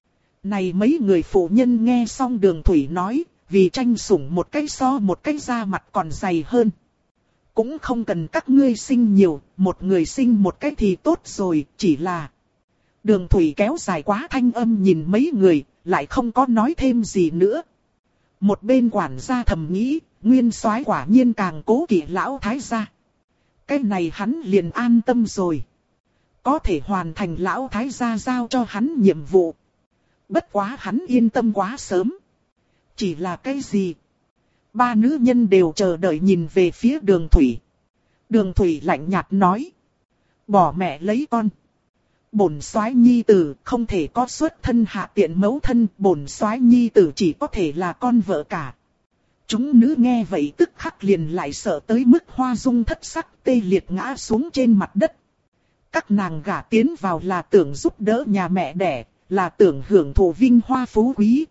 Này mấy người phụ nhân nghe xong Đường Thủy nói, vì tranh sủng một cái so một cái da mặt còn dày hơn. Cũng không cần các ngươi sinh nhiều, một người sinh một cái thì tốt rồi, chỉ là... Đường Thủy kéo dài quá thanh âm nhìn mấy người, lại không có nói thêm gì nữa. Một bên quản gia thầm nghĩ, nguyên soái quả nhiên càng cố kỵ lão thái gia. Cái này hắn liền an tâm rồi. Có thể hoàn thành lão thái gia giao cho hắn nhiệm vụ. Bất quá hắn yên tâm quá sớm. Chỉ là cái gì? Ba nữ nhân đều chờ đợi nhìn về phía Đường Thủy. Đường Thủy lạnh nhạt nói. Bỏ mẹ lấy con. Bổn soái nhi tử không thể có xuất thân hạ tiện mẫu thân, bổn soái nhi tử chỉ có thể là con vợ cả. Chúng nữ nghe vậy tức khắc liền lại sợ tới mức hoa dung thất sắc, tê liệt ngã xuống trên mặt đất. Các nàng gả tiến vào là tưởng giúp đỡ nhà mẹ đẻ, là tưởng hưởng thụ vinh hoa phú quý.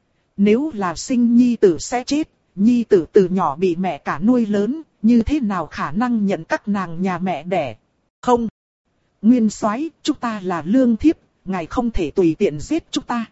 Nếu là sinh nhi tử sẽ chết, nhi tử từ nhỏ bị mẹ cả nuôi lớn, như thế nào khả năng nhận các nàng nhà mẹ đẻ? Không. Nguyên soái, chúng ta là lương thiếp, ngài không thể tùy tiện giết chúng ta.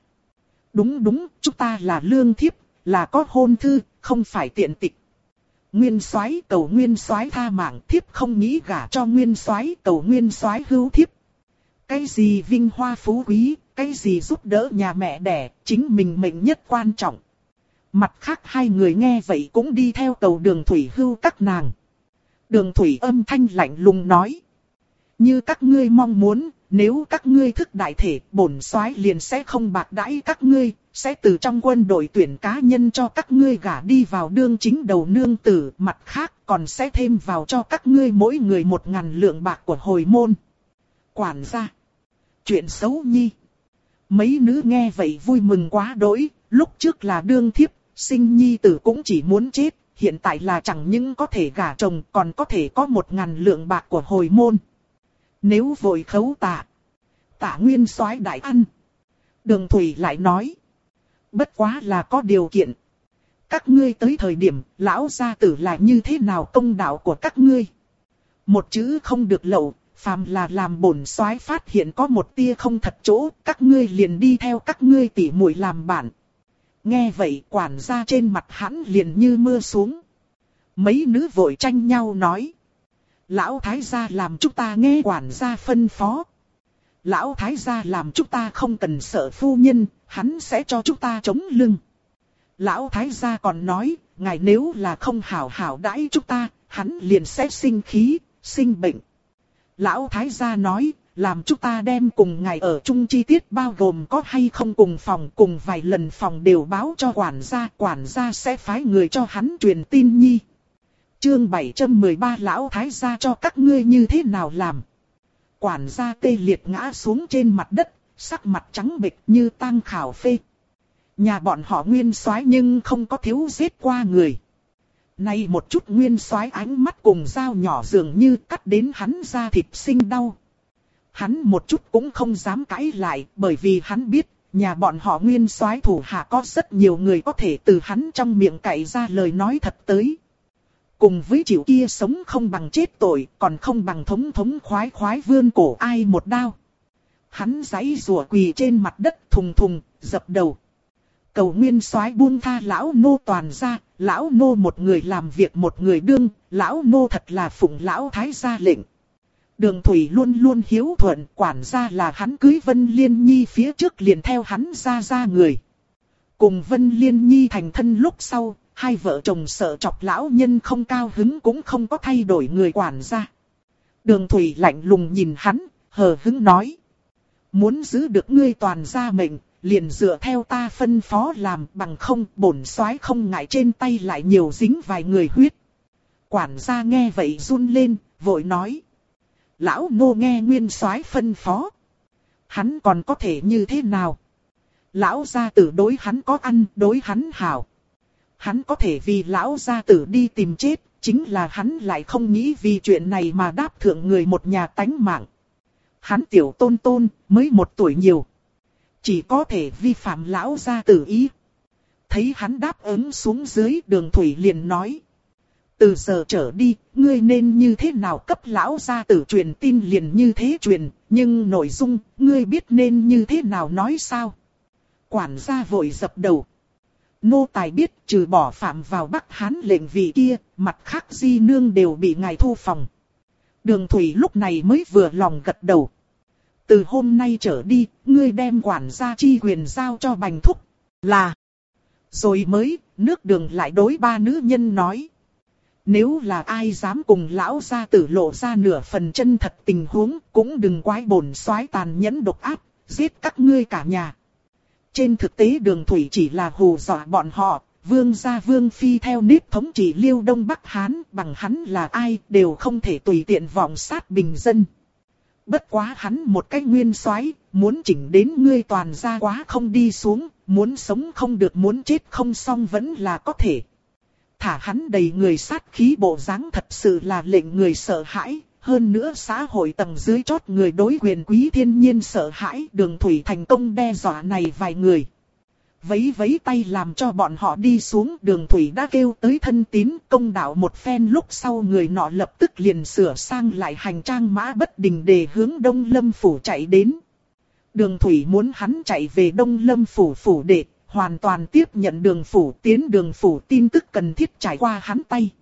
Đúng, chúng ta là lương thiếp, là có hôn thư, không phải tiện tịch. Nguyên soái, cầu nguyên soái tha mạng, thiếp không nghĩ gả cho nguyên soái, cầu nguyên soái hưu thiếp. Cái gì vinh hoa phú quý, cái gì giúp đỡ nhà mẹ đẻ, chính mình mệnh nhất quan trọng. Mặt khác hai người nghe vậy cũng đi theo cầu Đường Thủy hưu các nàng. Đường Thủy âm thanh lạnh lùng nói. Như các ngươi mong muốn, nếu các ngươi thức đại thể, bổn soái liền sẽ không bạc đãi các ngươi, sẽ từ trong quân đội tuyển cá nhân cho các ngươi gả đi vào đương chính đầu nương tử, mặt khác còn sẽ thêm vào cho các ngươi mỗi người 1.000 lượng bạc của hồi môn. Quản gia. Chuyện xấu nhi. Mấy nữ nghe vậy vui mừng quá đỗi, lúc trước là đương thiếp, sinh nhi tử cũng chỉ muốn chết, hiện tại là chẳng những có thể gả chồng còn có thể có 1.000 lượng bạc của hồi môn. Nếu vội khấu tạ nguyên soái đại ăn. Đường Thủy lại nói. Bất quá là có điều kiện. Các ngươi tới thời điểm, lão gia tử là như thế nào công đạo của các ngươi? Một chữ không được lậu, phàm là làm bổn soái phát hiện có một tia không thật chỗ, các ngươi liền đi theo các ngươi tỉ muội làm bạn. Nghe vậy quản gia trên mặt hắn liền như mưa xuống. Mấy nữ vội tranh nhau nói. Lão thái gia làm chúng ta nghe quản gia phân phó. Lão thái gia làm chúng ta không cần sợ phu nhân, hắn sẽ cho chúng ta chống lưng. Lão thái gia còn nói, ngài nếu là không hảo hảo đãi chúng ta, hắn liền sẽ sinh khí, sinh bệnh. Lão thái gia nói, làm chúng ta đem cùng ngài ở chung chi tiết bao gồm có hay không cùng phòng, cùng vài lần phòng đều báo cho quản gia sẽ phái người cho hắn truyền tin nhi. Chương 713 lão thái gia cho các ngươi như thế nào làm? Quản gia tê liệt ngã xuống trên mặt đất, sắc mặt trắng bệch như tang khảo phê. Nhà bọn họ nguyên soái nhưng không có thiếu giết qua người. Nay một chút nguyên soái ánh mắt cùng dao nhỏ dường như cắt đến hắn da thịt sinh đau. Hắn một chút cũng không dám cãi lại, bởi vì hắn biết, nhà bọn họ nguyên soái thủ hạ có rất nhiều người có thể từ hắn trong miệng cậy ra lời nói thật tới. Cùng với chịu kia sống không bằng chết tội, còn không bằng thống khoái vươn cổ ai một đao. Hắn giãy giụa quỳ trên mặt đất thùng thùng, dập đầu. Cầu nguyên soái buông tha lão nô toàn ra, lão nô một người làm việc một người đương, lão nô thật là phụng lão thái gia lệnh. Đường Thủy luôn luôn hiếu thuận, quản gia là hắn cưới Vân Liên Nhi phía trước liền theo hắn ra người. Cùng Vân Liên Nhi thành thân lúc sau, hai vợ chồng sợ chọc lão nhân không cao hứng cũng không có thay đổi người quản gia. Đường Thủy lạnh lùng nhìn hắn, hờ hững nói. Muốn giữ được ngươi toàn gia mệnh, liền dựa theo ta phân phó làm, bằng không bổn soái không ngại trên tay lại nhiều dính vài người huyết. Quản gia nghe vậy run lên, vội nói. Lão nô nghe nguyên soái phân phó. Hắn còn có thể như thế nào? Lão gia tử đối hắn có ăn, đối hắn hảo. Hắn có thể vì lão gia tử đi tìm chết, chính là hắn lại không nghĩ vì chuyện này mà đáp thượng người một nhà tánh mạng. Hắn tiểu tôn tôn, mới 1 tuổi nhiều. Chỉ có thể vi phạm lão gia tử ý. Thấy hắn đáp ứng xuống dưới, Đường Thủy liền nói. Từ giờ trở đi, ngươi nên như thế nào cấp lão gia tử truyền tin liền như thế truyền, nhưng nội dung, ngươi biết nên như thế nào nói sao? Quản gia vội dập đầu. Nô tài biết trừ bỏ phạm vào Bắc Hán lệnh vị kia, mặt khác di nương đều bị ngài thu phòng. Đường Thủy lúc này mới vừa lòng gật đầu. Từ hôm nay trở đi, ngươi đem quản gia chi quyền giao cho Bành Thúc. Là. Rồi mới, nước Đường lại đối 3 nữ nhân nói. Nếu là ai dám cùng lão gia tử lộ ra nửa phần chân thật tình huống, cũng đừng quái bổn soái tàn nhẫn độc ác, giết các ngươi cả nhà. Trên thực tế Đường Thủy chỉ là hù dọa bọn họ, vương gia vương phi theo nếp thống trị Liêu Đông Bắc Hán, bằng hắn là ai đều không thể tùy tiện vọng sát bình dân. Bất quá hắn một cách nguyên soái, muốn chỉnh đến ngươi toàn gia quá không đi xuống, muốn sống không được muốn chết không xong vẫn là có thể. Thả hắn đầy người sát khí bộ dáng thật sự là lệnh người sợ hãi, hơn nữa xã hội tầng dưới chót người đối quyền quý thiên nhiên sợ hãi. Đường Thủy thành công đe dọa này vài người. Vấy vấy tay làm cho bọn họ đi xuống. Đường Thủy đã kêu tới thân tín công đạo một phen lúc sau người nọ lập tức liền sửa sang lại hành trang mã bất đình để hướng Đông Lâm Phủ chạy đến. Đường Thủy muốn hắn chạy về Đông Lâm Phủ phủ đệ, hoàn toàn tiếp nhận Đường Phủ tiến Đường Phủ tin tức cần thiết trải qua hắn tay.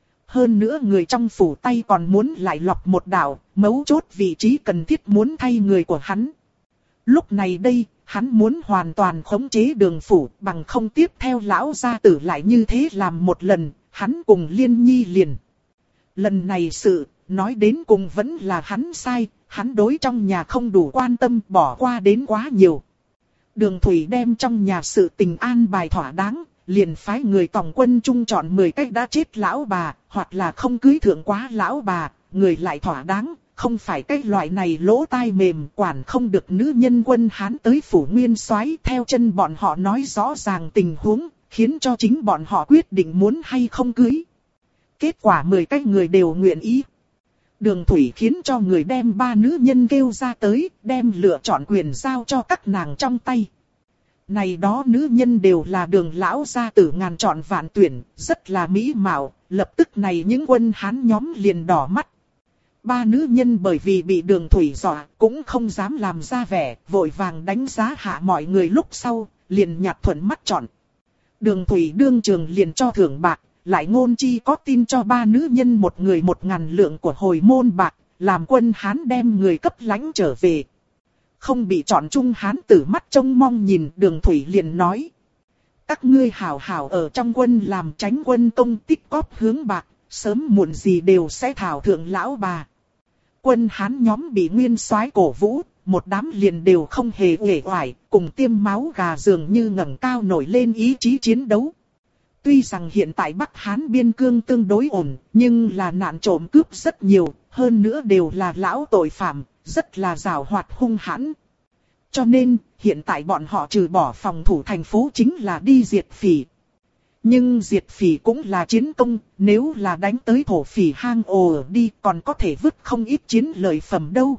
Hơn nữa người trong phủ tay còn muốn lại lọc một đạo, mấu chốt vị trí cần thiết muốn thay người của hắn. Lúc này đây, hắn muốn hoàn toàn khống chế Đường Phủ, bằng không tiếp theo lão gia tử lại như thế làm một lần, hắn cùng Liên Nhi liền. Lần này sự, nói đến cùng vẫn là hắn sai, hắn đối trong nhà không đủ quan tâm, bỏ qua đến quá nhiều. Đường Thủy đem trong nhà sự tình an bài thỏa đáng, liền phái người tòng quân chung chọn 10 cách đã chết lão bà, hoặc là không cưới thượng quá lão bà, người lại thỏa đáng, không phải cái loại này lỗ tai mềm quản không được nữ nhân quân Hán tới phủ nguyên soái theo chân bọn họ nói rõ ràng tình huống, khiến cho chính bọn họ quyết định muốn hay không cưới. Kết quả 10 cách người đều nguyện ý. Đường Thủy khiến cho người đem 3 nữ nhân kêu ra tới, đem lựa chọn quyền giao cho các nàng trong tay. Này đó nữ nhân đều là Đường lão gia tử ngàn chọn vạn tuyển, rất là mỹ mạo, lập tức này những quân Hán nhóm liền đỏ mắt. 3 nữ nhân bởi vì bị Đường Thủy dọa, cũng không dám làm ra vẻ, vội vàng đánh giá hạ mọi người lúc sau, liền nhạt thuận mắt chọn. Đường Thủy đương trường liền cho thưởng bạc, lại ngôn chi có tin cho 3 nữ nhân một người 1.000 lượng của hồi môn bạc, làm quân Hán đem người cấp lãnh trở về. Không bị chọn chung Hán tử mắt trông mong nhìn, Đường Thủy liền nói. Các ngươi hảo hảo ở trong quân làm tránh quân công tích cóp hướng bạc, sớm muộn gì đều sẽ thảo thượng lão bà. Quân Hán nhóm bị nguyên soái cổ vũ, một đám liền đều không hề uể oải, cùng tiêm máu gà dường như ngẩng cao nổi lên ý chí chiến đấu. Tuy rằng hiện tại Bắc Hán biên cương tương đối ổn, nhưng là nạn trộm cướp rất nhiều, hơn nữa đều là lão tội phạm, rất là giàu hoạt hung hãn. Cho nên, hiện tại bọn họ trừ bỏ phòng thủ thành phố chính là đi diệt phỉ. Nhưng diệt phỉ cũng là chiến công, nếu là đánh tới thổ phỉ hang ổ ở đi còn có thể vứt không ít chiến lợi phẩm đâu.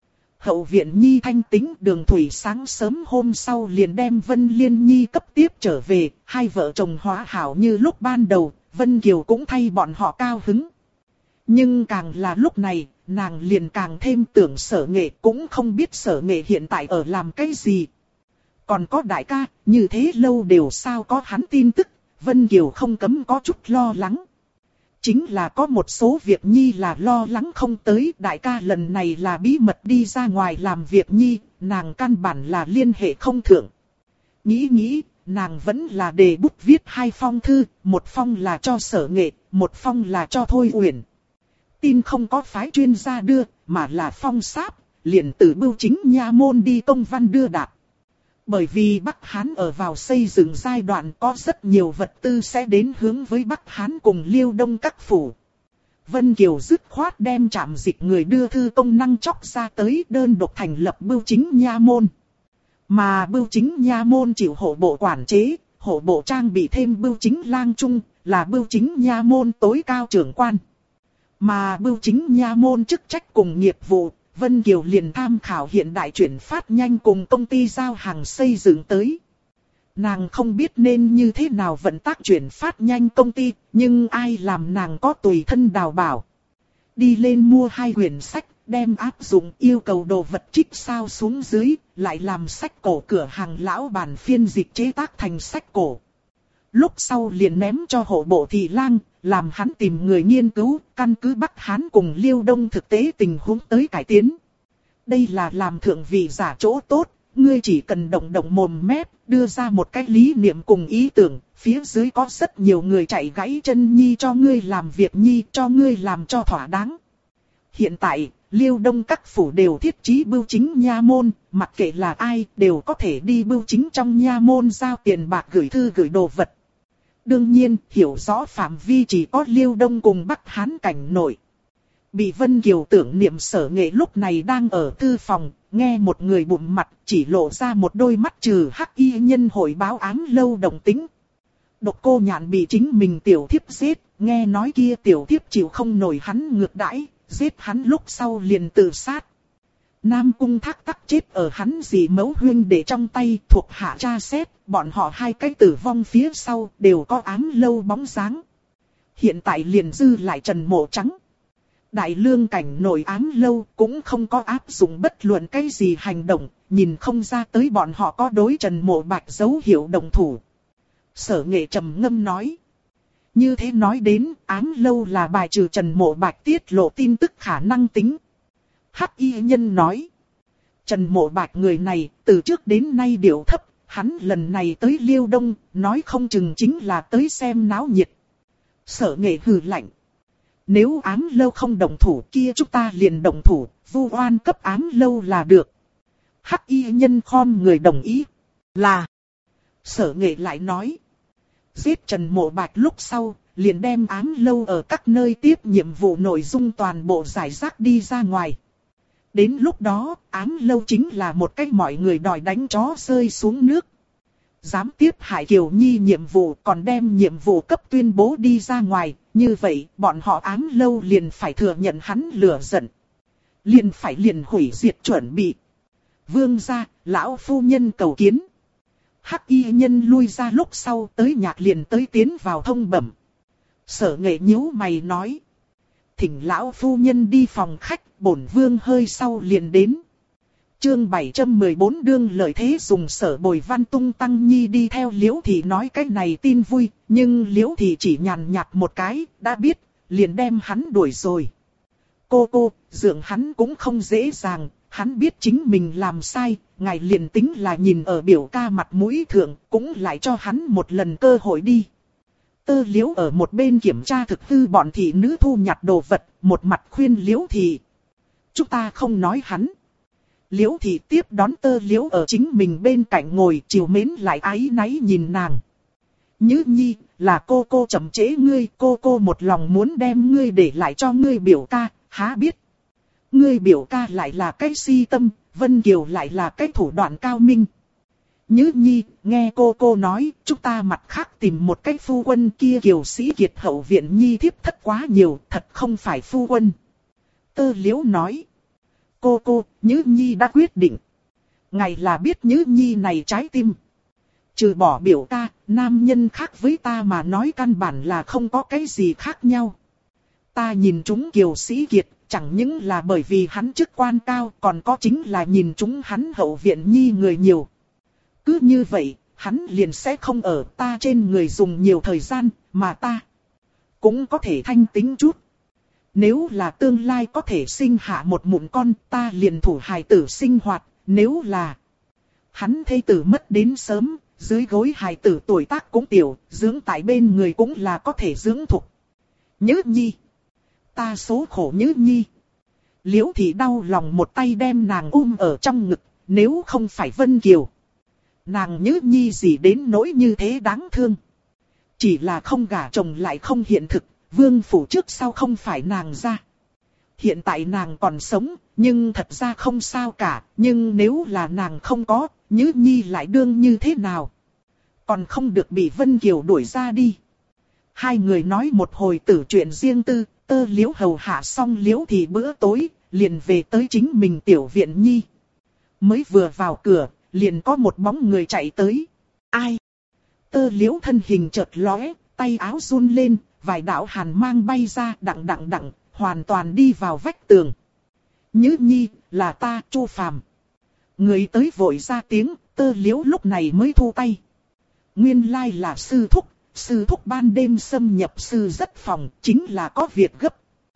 Hậu viện Nhi thanh tính, Đường Thủy sáng sớm hôm sau liền đem Vân Liên Nhi cấp tiếp trở về, hai vợ chồng hóa hảo như lúc ban đầu, Vân Kiều cũng thay bọn họ cao hứng. Nhưng càng là lúc này, nàng liền càng thêm tưởng Sở Nghệ, cũng không biết Sở Nghệ hiện tại ở làm cái gì. Còn có đại ca, như thế lâu đều sao có hắn tin tức, Vân Kiều không cấm có chút lo lắng. Chính là có một số việc nhi là lo lắng không tới, đại ca lần này là bí mật đi ra ngoài làm việc nhi, nàng căn bản là liên hệ không thượng. Nghĩ, nàng vẫn là đề bút viết 2 phong thư, một phong là cho Sở Nghệ, một phong là cho Thôi Uyển. Tin không có phái chuyên gia đưa, mà là phong sáp, liền từ Bưu Chính nha môn đi công văn đưa đạt. Bởi vì Bắc Hán ở vào xây dựng giai đoạn có rất nhiều vật tư sẽ đến hướng với Bắc Hán cùng Liêu Đông các phủ. Vân Kiều dứt khoát đem trạm dịch người đưa thư công năng chóc ra tới đơn độc thành lập Bưu Chính nha môn. Mà Bưu Chính nha môn chịu hộ bộ quản chế, hộ bộ trang bị thêm Bưu Chính lang trung, là Bưu Chính nha môn tối cao trưởng quan. Mà Bưu Chính nha môn chức trách cùng nghiệp vụ, Vân Kiều liền tham khảo hiện đại chuyển phát nhanh cùng công ty giao hàng xây dựng tới. Nàng không biết nên như thế nào vận tác chuyển phát nhanh công ty, nhưng ai làm nàng có tùy thân đào bảo. Đi lên mua 2 quyển sách, đem áp dụng yêu cầu đồ vật trích sao xuống dưới, lại làm sách cổ cửa hàng lão bản phiên dịch chế tác thành sách cổ. Lúc sau liền ném cho hộ bộ thị lang, làm hắn tìm người nghiên cứu, căn cứ Bắc Hán cùng Liêu Đông thực tế tình huống tới cải tiến. Đây là làm thượng vị giả chỗ tốt, ngươi chỉ cần động động mồm mép, đưa ra một cái lý niệm cùng ý tưởng, phía dưới có rất nhiều người chạy gãy chân nhi cho ngươi làm việc nhi, cho ngươi làm cho thỏa đáng. Hiện tại, Liêu Đông các phủ đều thiết trí Bưu Chính nha môn, mặc kệ là ai, đều có thể đi Bưu Chính trong nha môn giao tiền bạc gửi thư gửi đồ vật. Đương nhiên, hiểu rõ phạm vi chỉ có Liêu Đông cùng Bắc Hán cảnh nội. Bị Vân Kiều tưởng niệm Sở Nghệ lúc này đang ở thư phòng, nghe một người bụng mặt chỉ lộ ra một đôi mắt trừ hắc y nhân hội báo án lâu đồng tính. Độc Cô Nhạn bị chính mình tiểu thiếp giết, nghe nói kia tiểu thiếp chịu không nổi hắn ngược đãi, giết hắn lúc sau liền tự sát. Nam Cung Thác Tắc chết ở hắn dì mẫu huynh để trong tay, thuộc hạ tra xét, bọn họ 2 cái tử vong phía sau đều có ám lâu bóng dáng. Hiện tại liền dư lại Trần Mộ Trắng. Đại lương cảnh nội ám lâu cũng không có áp dụng bất luận cái gì hành động, nhìn không ra tới bọn họ có đối Trần Mộ Bạch dấu hiệu đồng thủ. Sở Nghệ trầm ngâm nói. Như thế nói đến, ám lâu là bài trừ Trần Mộ Bạch tiết lộ tin tức khả năng tính. Hắc y nhân nói. Trần Mộ Bạch người này, từ trước đến nay điệu thấp, hắn lần này tới Liêu Đông, nói không chừng chính là tới xem náo nhiệt. Sở Nghệ hừ lạnh. Nếu ám lâu không động thủ kia chúng ta liền động thủ, vu oan cấp ám lâu là được. Hắc y nhân khom người đồng ý. Là. Sở Nghệ lại nói. Giết Trần Mộ Bạch lúc sau, liền đem ám lâu ở các nơi tiếp nhiệm vụ nội dung toàn bộ giải rác đi ra ngoài. Đến lúc đó, ám lâu chính là một cách mọi người đòi đánh chó rơi xuống nước. Dám tiếp hại Kiều Nhi nhiệm vụ còn đem nhiệm vụ cấp tuyên bố đi ra ngoài, như vậy bọn họ ám lâu liền phải thừa nhận hắn lửa giận. Liền hủy diệt chuẩn bị. Vương gia, lão phu nhân cầu kiến. Hắc y nhân lui ra lúc sau tới nhạc liền tới tiến vào thông bẩm. Sở Nghệ nhíu mày nói. Thỉnh lão phu nhân đi phòng khách, bổn vương hơi sau liền đến. Chương 714 đương lợi thế dùng Sở Bồi Văn tung tăng nhi đi theo Liễu Thị nói cái này tin vui, nhưng Liễu Thị chỉ nhàn nhạt một cái, đã biết, liền đem hắn đuổi rồi. Cô, dưỡng hắn cũng không dễ dàng, hắn biết chính mình làm sai, ngài liền tính là nhìn ở biểu ca mặt mũi thượng, cũng lại cho hắn một lần cơ hội đi. Tơ Liễu ở một bên kiểm tra thực hư bọn thị nữ thu nhặt đồ vật, một mặt khuyên Liễu Thị. Chúng ta không nói hắn. Liễu Thị tiếp đón Tơ Liễu ở chính mình bên cạnh ngồi, chiều mến lại áy náy nhìn nàng. Nhữ Nhi, là cô chậm trễ ngươi, cô một lòng muốn đem ngươi để lại cho ngươi biểu ca, há biết. Ngươi biểu ca lại là cái si tâm, Vân Kiều lại là cái thủ đoạn cao minh. Nhữ Nhi, nghe cô nói, chúng ta mặt khác tìm một cái phu quân kia Kiều Sĩ Kiệt hậu viện Nhi thiếp thất quá nhiều, thật không phải phu quân. Tơ Liễu nói. Cô, Nhữ Nhi đã quyết định. Ngài là biết Nhữ Nhi này trái tim. Trừ bỏ biểu ca, nam nhân khác với ta mà nói căn bản là không có cái gì khác nhau. Ta nhìn chúng Kiều Sĩ Kiệt, chẳng những là bởi vì hắn chức quan cao, còn có chính là nhìn chúng hắn hậu viện Nhi người nhiều. Cứ như vậy, hắn liền sẽ không ở ta trên người dùng nhiều thời gian, mà ta cũng có thể thanh tính chút. Nếu là tương lai có thể sinh hạ một mụn con, ta liền thủ hài tử sinh hoạt, nếu là hắn thê tử mất đến sớm, dưới gối hài tử tuổi tác cũng tiểu, dưỡng tại bên người cũng là có thể dưỡng thục. Nhớ nhi, ta số khổ nhớ nhi. Liễu Thị đau lòng một tay đem nàng ở trong ngực, nếu không phải Vân Kiều, nàng nhớ nhi gì đến nỗi như thế đáng thương. Chỉ là không gả chồng lại không hiện thực, vương phủ trước sau không phải nàng ra. Hiện tại nàng còn sống, nhưng thật ra không sao cả, nhưng nếu là nàng không có, Nhữ nhi lại đương như thế nào? Còn không được bị Vân Kiều đuổi ra đi. Hai người nói một hồi tử chuyện riêng tư, Tơ Liễu hầu hạ xong Liễu Thị bữa tối, liền về tới chính mình tiểu viện nhi. Mới vừa vào cửa, liền có một bóng người chạy tới. Ai? Tơ Liễu thân hình chợt lóe, tay áo run lên, vài đạo hàn mang bay ra đặng, hoàn toàn đi vào vách tường. Nhữ nhi, là ta, Chu Phàm. Người tới vội ra tiếng, Tơ Liễu lúc này mới thu tay. Nguyên lai là sư thúc ban đêm xâm nhập sư rất phòng, chính là có việc gấp.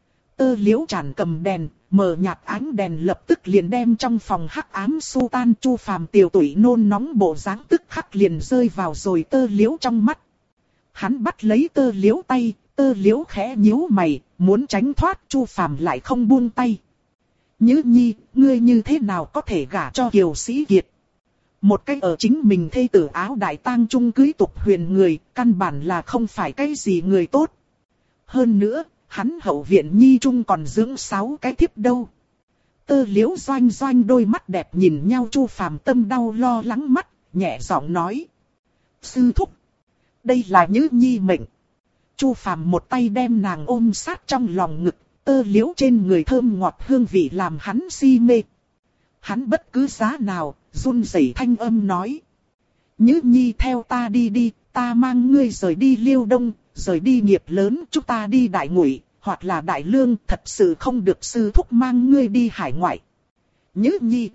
Tơ Liễu tràn cầm đèn, mờ nhạt ánh đèn lập tức liền đem trong phòng hắc ám xua tan. Chu Phàm tiểu tụy nôn nóng bộ dáng tức khắc liền rơi vào rồi Tơ Liễu trong mắt. Hắn bắt lấy Tơ Liễu tay, Tơ Liễu khẽ nhíu mày, muốn tránh thoát, Chu Phàm lại không buông tay. Nhữ nhi, ngươi như thế nào có thể gả cho Kiều Sĩ Kiệt? Một cách ở chính mình thê tử áo đại tang trung cưới tục huyền người, căn bản là không phải cái gì người tốt. Hơn nữa, hắn hậu viện nhi trung còn dưỡng 6 cái thiếp đâu. Tơ Liễu doanh đôi mắt đẹp nhìn nhau, Chu Phàm tâm đau lo lắng mắt, nhẹ giọng nói. Sư thúc, đây là Nhữ nhi mệnh. Chu Phàm một tay đem nàng ôm sát trong lòng ngực, Tơ Liễu trên người thơm ngọt hương vị làm hắn si mê. Hắn bất cứ giá nào, run rẩy thanh âm nói. Nhữ nhi theo ta đi, ta mang ngươi rời đi Liêu Đông, rời đi nghiệp lớn, chúng ta đi Đại Ngụy, hoặc là Đại Lương, thật sự không được sư thúc mang ngươi đi hải ngoại. Nhữ nhi,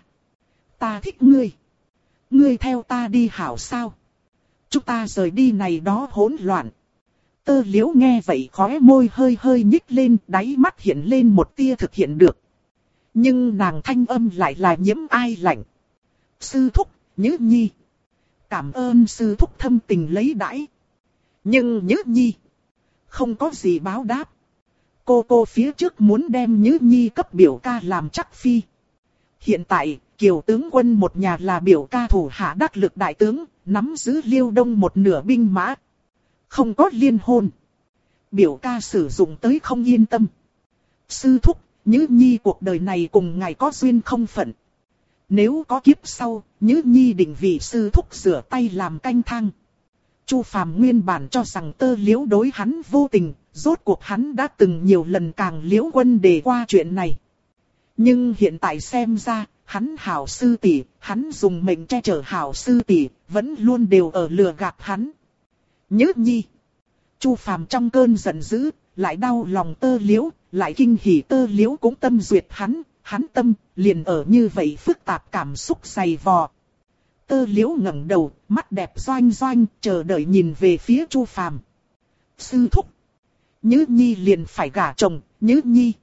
ta thích ngươi. Ngươi theo ta đi hảo sao? Chúng ta rời đi này đó hỗn loạn. Tơ Liễu nghe vậy khóe môi hơi nhích lên, đáy mắt hiện lên một tia thực hiện được. Nhưng nàng thanh âm lại là nhiễm ai lạnh. Sư thúc, Nhữ nhi. Cảm ơn sư thúc thâm tình lấy đãi. Nhưng Nhữ nhi không có gì báo đáp. Cô phía trước muốn đem Nhữ nhi cấp biểu ca làm chắc phi. Hiện tại, Kiều tướng quân một nhà là biểu ca thủ hạ đắc lực đại tướng, nắm giữ Liêu Đông một nửa binh mã. Không có liên hôn. Biểu ca sử dụng tới không yên tâm. Sư thúc, Nhữ nhi cuộc đời này cùng ngài có duyên không phận. Nếu có kiếp sau, Nhữ nhi định vì sư thúc rửa tay làm canh thang. Chu Phàm nguyên bản cho rằng Tơ Liễu đối hắn vô tình, rốt cuộc hắn đã từng nhiều lần càng Liễu Quân đề qua chuyện này. Nhưng hiện tại xem ra, hắn hảo sư tỷ, hắn dùng mệnh che chở hảo sư tỷ, vẫn luôn đều ở lừa gạt hắn. Nhữ nhi. Chu Phàm trong cơn giận dữ, lại đau lòng Tơ Liễu, lại kinh hỉ Tơ Liễu cũng tâm duyệt hắn tâm liền ở như vậy phức tạp cảm xúc dày vò. Tơ Liễu ngẩng đầu, mắt đẹp doanh, chờ đợi nhìn về phía Chu Phàm. Sư thúc, Nhữ nhi liền phải gả chồng, Nhữ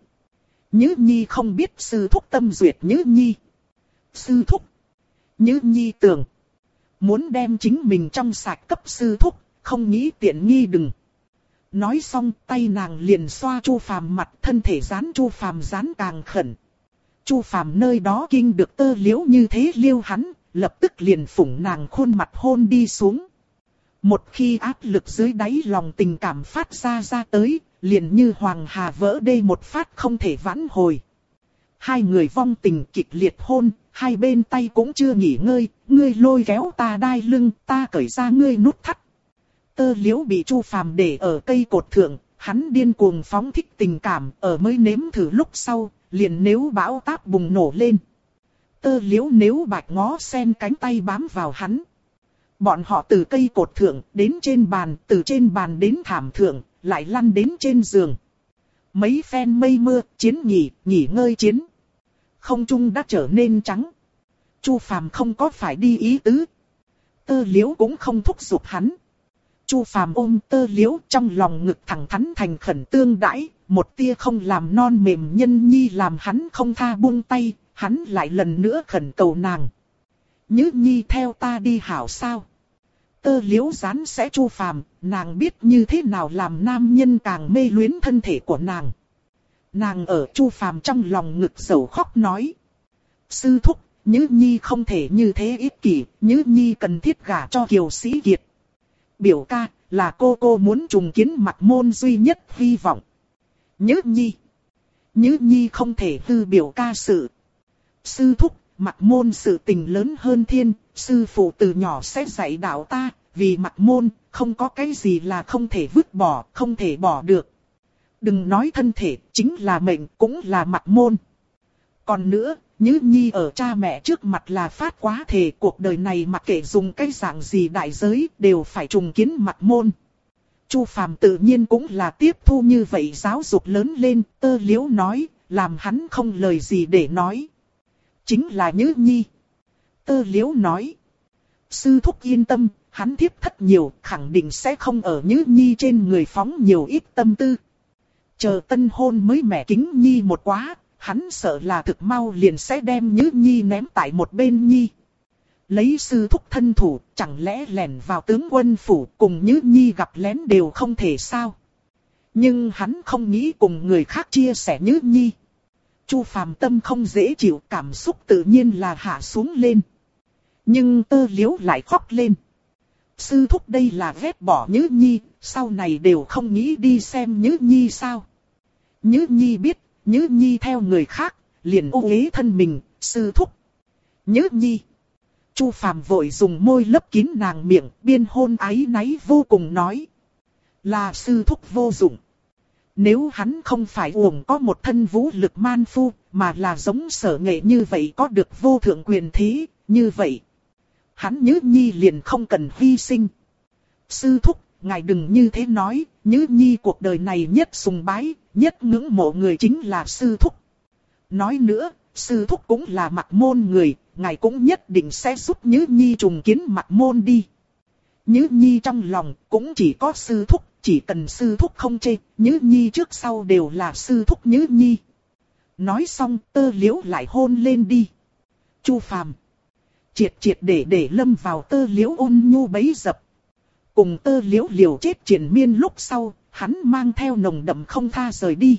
nhi không biết sư thúc tâm duyệt Nhữ nhi. Sư thúc, Nhữ nhi tưởng muốn đem chính mình trong sạch cấp sư thúc, không nghĩ tiện nghi đừng. Nói xong tay nàng liền xoa Chu Phàm mặt, thân thể dán Chu Phàm dán càng khẩn. Chu Phàm nơi đó kinh được Tơ Liễu như thế liêu hắn, lập tức liền phủng nàng khuôn mặt hôn đi xuống. Một khi áp lực dưới đáy lòng tình cảm phát ra tới, liền như hoàng hà vỡ đê một phát không thể vãn hồi. Hai người vong tình kịch liệt hôn, hai bên tay cũng chưa nghỉ ngơi, ngươi lôi kéo ta đai lưng, ta cởi ra ngươi nút thắt. Tơ Liễu bị Chu Phàm để ở cây cột thượng, hắn điên cuồng phóng thích tình cảm, ở mới nếm thử lúc sau, liền nếu bão táp bùng nổ lên. Tơ Liễu nếu bạch ngó sen cánh tay bám vào hắn. Bọn họ từ cây cột thượng đến trên bàn, từ trên bàn đến thảm thượng, lại lăn đến trên giường. Mấy phen mây mưa, chiến nghỉ ngơi chiến. Không trung đã trở nên trắng. Chu Phàm không có phải đi ý tứ, Tơ Liễu cũng không thúc giục hắn. Chu Phàm ôm Tơ Liễu trong lòng ngực thẳng thắn thành khẩn tương đãi, một tia không làm non mềm nhân nhi làm hắn không tha buông tay, hắn lại lần nữa khẩn cầu nàng. Nhữ nhi theo ta đi hảo sao? Tơ Liễu rán sẽ Chu Phàm, nàng biết như thế nào làm nam nhân càng mê luyến thân thể của nàng. Nàng ở Chu Phàm trong lòng ngực dầu khóc nói. Sư thúc, Nhữ nhi không thể như thế ích kỷ, Nhữ nhi cần thiết gả cho Kiều Sĩ Kiệt. Biểu ca, là cô muốn trùng kiến Mặc Môn duy nhất hy vọng. Nhữ nhi không thể hư biểu ca sự. Sư thúc, Mặc Môn sự tình lớn hơn thiên, sư phụ từ nhỏ sẽ dạy đạo ta, vì Mặc Môn, không có cái gì là không thể vứt bỏ, không thể bỏ được. Đừng nói thân thể, chính là mệnh, cũng là Mặc Môn. Còn nữa, Nhữ nhi ở cha mẹ trước mặt là phát quá thề, cuộc đời này mặc kệ dùng cái dạng gì đại giới, đều phải trùng kiến Mặc Môn. Chu Phàm tự nhiên cũng là tiếp thu như vậy giáo dục lớn lên, Tơ Liễu nói, làm hắn không lời gì để nói. Chính là Nhữ nhi. Tơ Liễu nói. Sư thúc yên tâm, hắn thiếp thất nhiều, khẳng định sẽ không ở Nhữ nhi trên người phóng nhiều ít tâm tư. Chờ tân hôn mới mẻ kính nhi một quá, hắn sợ là thực mau liền sẽ đem Nhữ nhi ném tại một bên nhi. Lấy sư thúc thân thủ, chẳng lẽ lẻn vào tướng quân phủ cùng Nhữ nhi gặp lén đều không thể sao? Nhưng hắn không nghĩ cùng người khác chia sẻ Nhữ nhi. Chu Phàm tâm không dễ chịu, cảm xúc tự nhiên là hạ xuống lên. Nhưng Tơ Liễu lại khóc lên. Sư thúc đây là ghét bỏ Nhữ nhi, sau này đều không nghĩ đi xem Nhữ nhi sao? Nhữ nhi biết, Nhữ nhi theo người khác, liền ô uế thân mình, sư thúc. Nhữ nhi. Chu Phàm vội dùng môi lấp kín nàng miệng, biên hôn áy náy vô cùng nói. Là sư thúc vô dụng. Nếu hắn không phải uổng có một thân vũ lực man phu, mà là giống Sở Nghệ như vậy có được vô thượng quyền thế, như vậy. Hắn Nhữ nhi liền không cần hy sinh. Sư thúc, ngài đừng như thế nói, Nhữ nhi cuộc đời này nhất sùng bái, nhất ngưỡng mộ người chính là sư thúc. Nói nữa, sư thúc cũng là Mặc Môn người, ngài cũng nhất định sẽ giúp Nhữ nhi trùng kiến Mặc Môn đi. Nhữ nhi trong lòng cũng chỉ có sư thúc, chỉ cần sư thúc không chê, Nhữ nhi trước sau đều là sư thúc Nhữ nhi. Nói xong Tơ Liễu lại hôn lên đi. Chu Phàm triệt để lâm vào Tơ Liễu ôn nhu bấy dập. Cùng Tơ Liễu liều chết triền miên lúc sau, hắn mang theo nồng đậm không tha rời đi.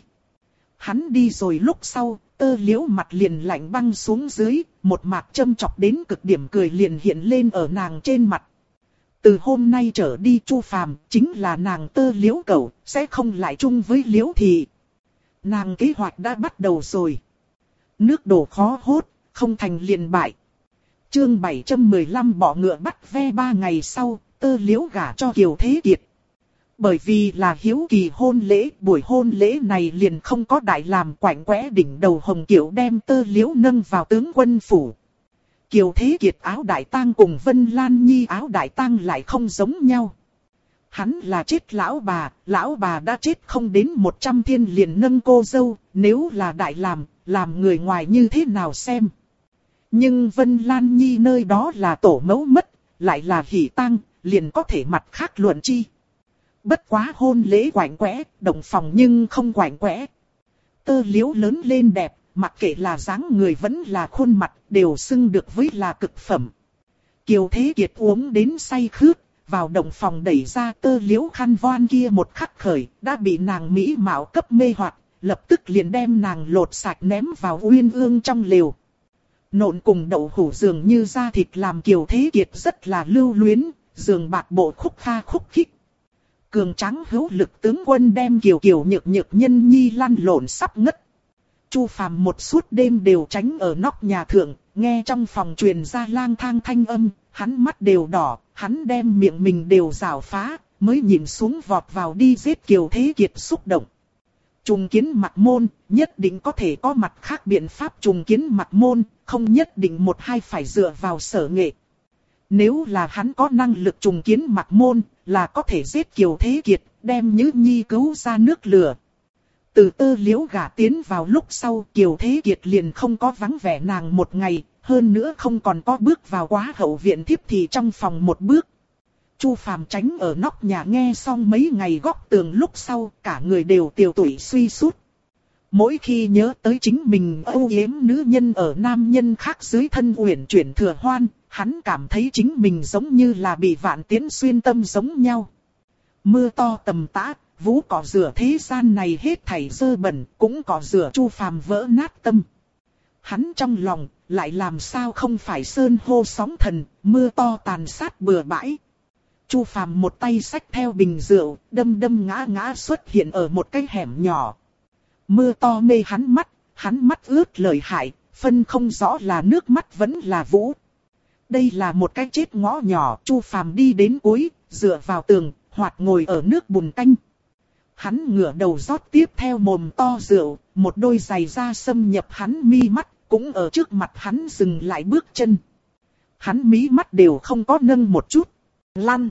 Hắn đi rồi lúc sau, Tơ Liễu mặt liền lạnh băng xuống dưới, một mạc châm chọc đến cực điểm cười liền hiện lên ở nàng trên mặt. Từ hôm nay trở đi Chu Phàm chính là nàng Tơ Liễu cẩu, sẽ không lại chung với Liễu thị. Nàng kế hoạch đã bắt đầu rồi. Nước đổ khó hốt, không thành liền bại. Chương 715 bỏ ngựa bắt ve 3 ngày sau, Tơ Liễu gả cho Kiều Thế Kiệt. Bởi vì là hiếu kỳ hôn lễ, buổi hôn lễ này liền không có đại làm quạnh quẽ đỉnh đầu hồng kiệu đem Tơ Liễu nâng vào tướng quân phủ. Kiều Thế Kiệt áo đại tang cùng Vân Lan Nhi áo đại tang lại không giống nhau. Hắn là chết lão bà đã chết không đến 100 thiên liền nâng cô dâu, nếu là đại làm người ngoài như thế nào xem. Nhưng Vân Lan Nhi nơi đó là tổ mẫu mất, lại là hỷ tang, liền có thể mặt khác luận chi. Bất quá hôn lễ quạnh quẽ, động phòng nhưng không quạnh quẽ. Tơ Liễu lớn lên đẹp, mặc kệ là dáng người vẫn là khuôn mặt, đều xưng được với là cực phẩm. Kiều Thế Kiệt uống đến say khướt, vào động phòng đẩy ra Tơ Liễu khăn voan kia một khắc khởi, đã bị nàng mỹ mạo cấp mê hoặc, lập tức liền đem nàng lột sạch ném vào uyên ương trong lều. Nộn cùng đậu hũ dường như da thịt làm Kiều Thế Kiệt rất là lưu luyến, giường bạc bộ khúc kha khúc khích. Cường tráng hữu lực tướng quân đem Kiều nhược nhân nhi lăn lộn sắp ngất. Chu Phàm một suốt đêm đều tránh ở nóc nhà thượng, nghe trong phòng truyền ra lang thang thanh âm, hắn mắt đều đỏ, hắn đem miệng mình đều rào phá, mới nhìn xuống vọt vào đi giết Kiều Thế Kiệt xúc động. Trùng kiến Mặc Môn, nhất định có thể có mặt khác biện pháp trùng kiến Mặc Môn, không nhất định một hai phải dựa vào Sở Nghệ. Nếu là hắn có năng lực trùng kiến Mặc Môn, là có thể giết Kiều Thế Kiệt, đem Nhữ nhi cứu ra nước lửa. Từ Tơ Liễu gả tiến vào lúc sau Kiều Thế Kiệt liền không có vắng vẻ nàng một ngày, hơn nữa không còn có bước vào quá hậu viện thiếp thì trong phòng một bước. Chu Phàm tránh ở nóc nhà nghe xong mấy ngày góc tường lúc sau, cả người đều tiều tụy suy sút. Mỗi khi nhớ tới chính mình âu yếm nữ nhân ở nam nhân khác dưới thân uyển chuyển thừa hoan, hắn cảm thấy chính mình giống như là bị vạn tiễn xuyên tâm giống nhau. Mưa to tầm tã, vũ cỏ rửa thế gian này hết thảy dơ bẩn, cũng cỏ rửa Chu Phàm vỡ nát tâm. Hắn trong lòng, lại làm sao không phải sơn hô sóng thần, mưa to tàn sát bừa bãi. Chu Phàm một tay xách theo bình rượu, đâm đâm ngã ngã xuất hiện ở một cái hẻm nhỏ. Mưa to mê hắn mắt ướt lợi hại, phân không rõ là nước mắt vẫn là vũ. Đây là một cái chết ngõ nhỏ, Chu Phàm đi đến cuối, dựa vào tường, hoặc ngồi ở nước bùn canh. Hắn ngửa đầu rót tiếp theo mồm to rượu, một đôi giày da xâm nhập hắn mi mắt, cũng ở trước mặt hắn dừng lại bước chân. Hắn mí mắt đều không có nâng một chút. Lăn.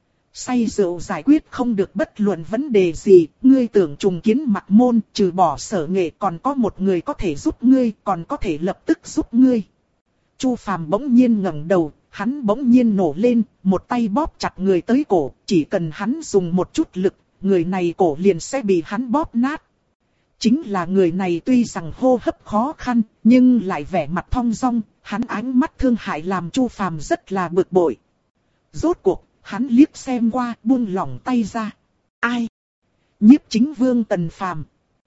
Say rượu giải quyết không được bất luận vấn đề gì, ngươi tưởng trùng kiến Mặc Môn, trừ bỏ Sở Nghệ còn có một người có thể giúp ngươi, còn có thể lập tức giúp ngươi. Chu Phàm bỗng nhiên ngẩng đầu, hắn bỗng nhiên nổ lên, một tay bóp chặt người tới cổ, chỉ cần hắn dùng một chút lực, người này cổ liền sẽ bị hắn bóp nát. Chính là người này tuy rằng hô hấp khó khăn, nhưng lại vẻ mặt thong dong, hắn ánh mắt thương hại làm Chu Phàm rất là bực bội. Rốt cuộc, hắn liếc xem qua, buông lỏng tay ra. Ai? Nhiếp Chính Vương Tần Phàm.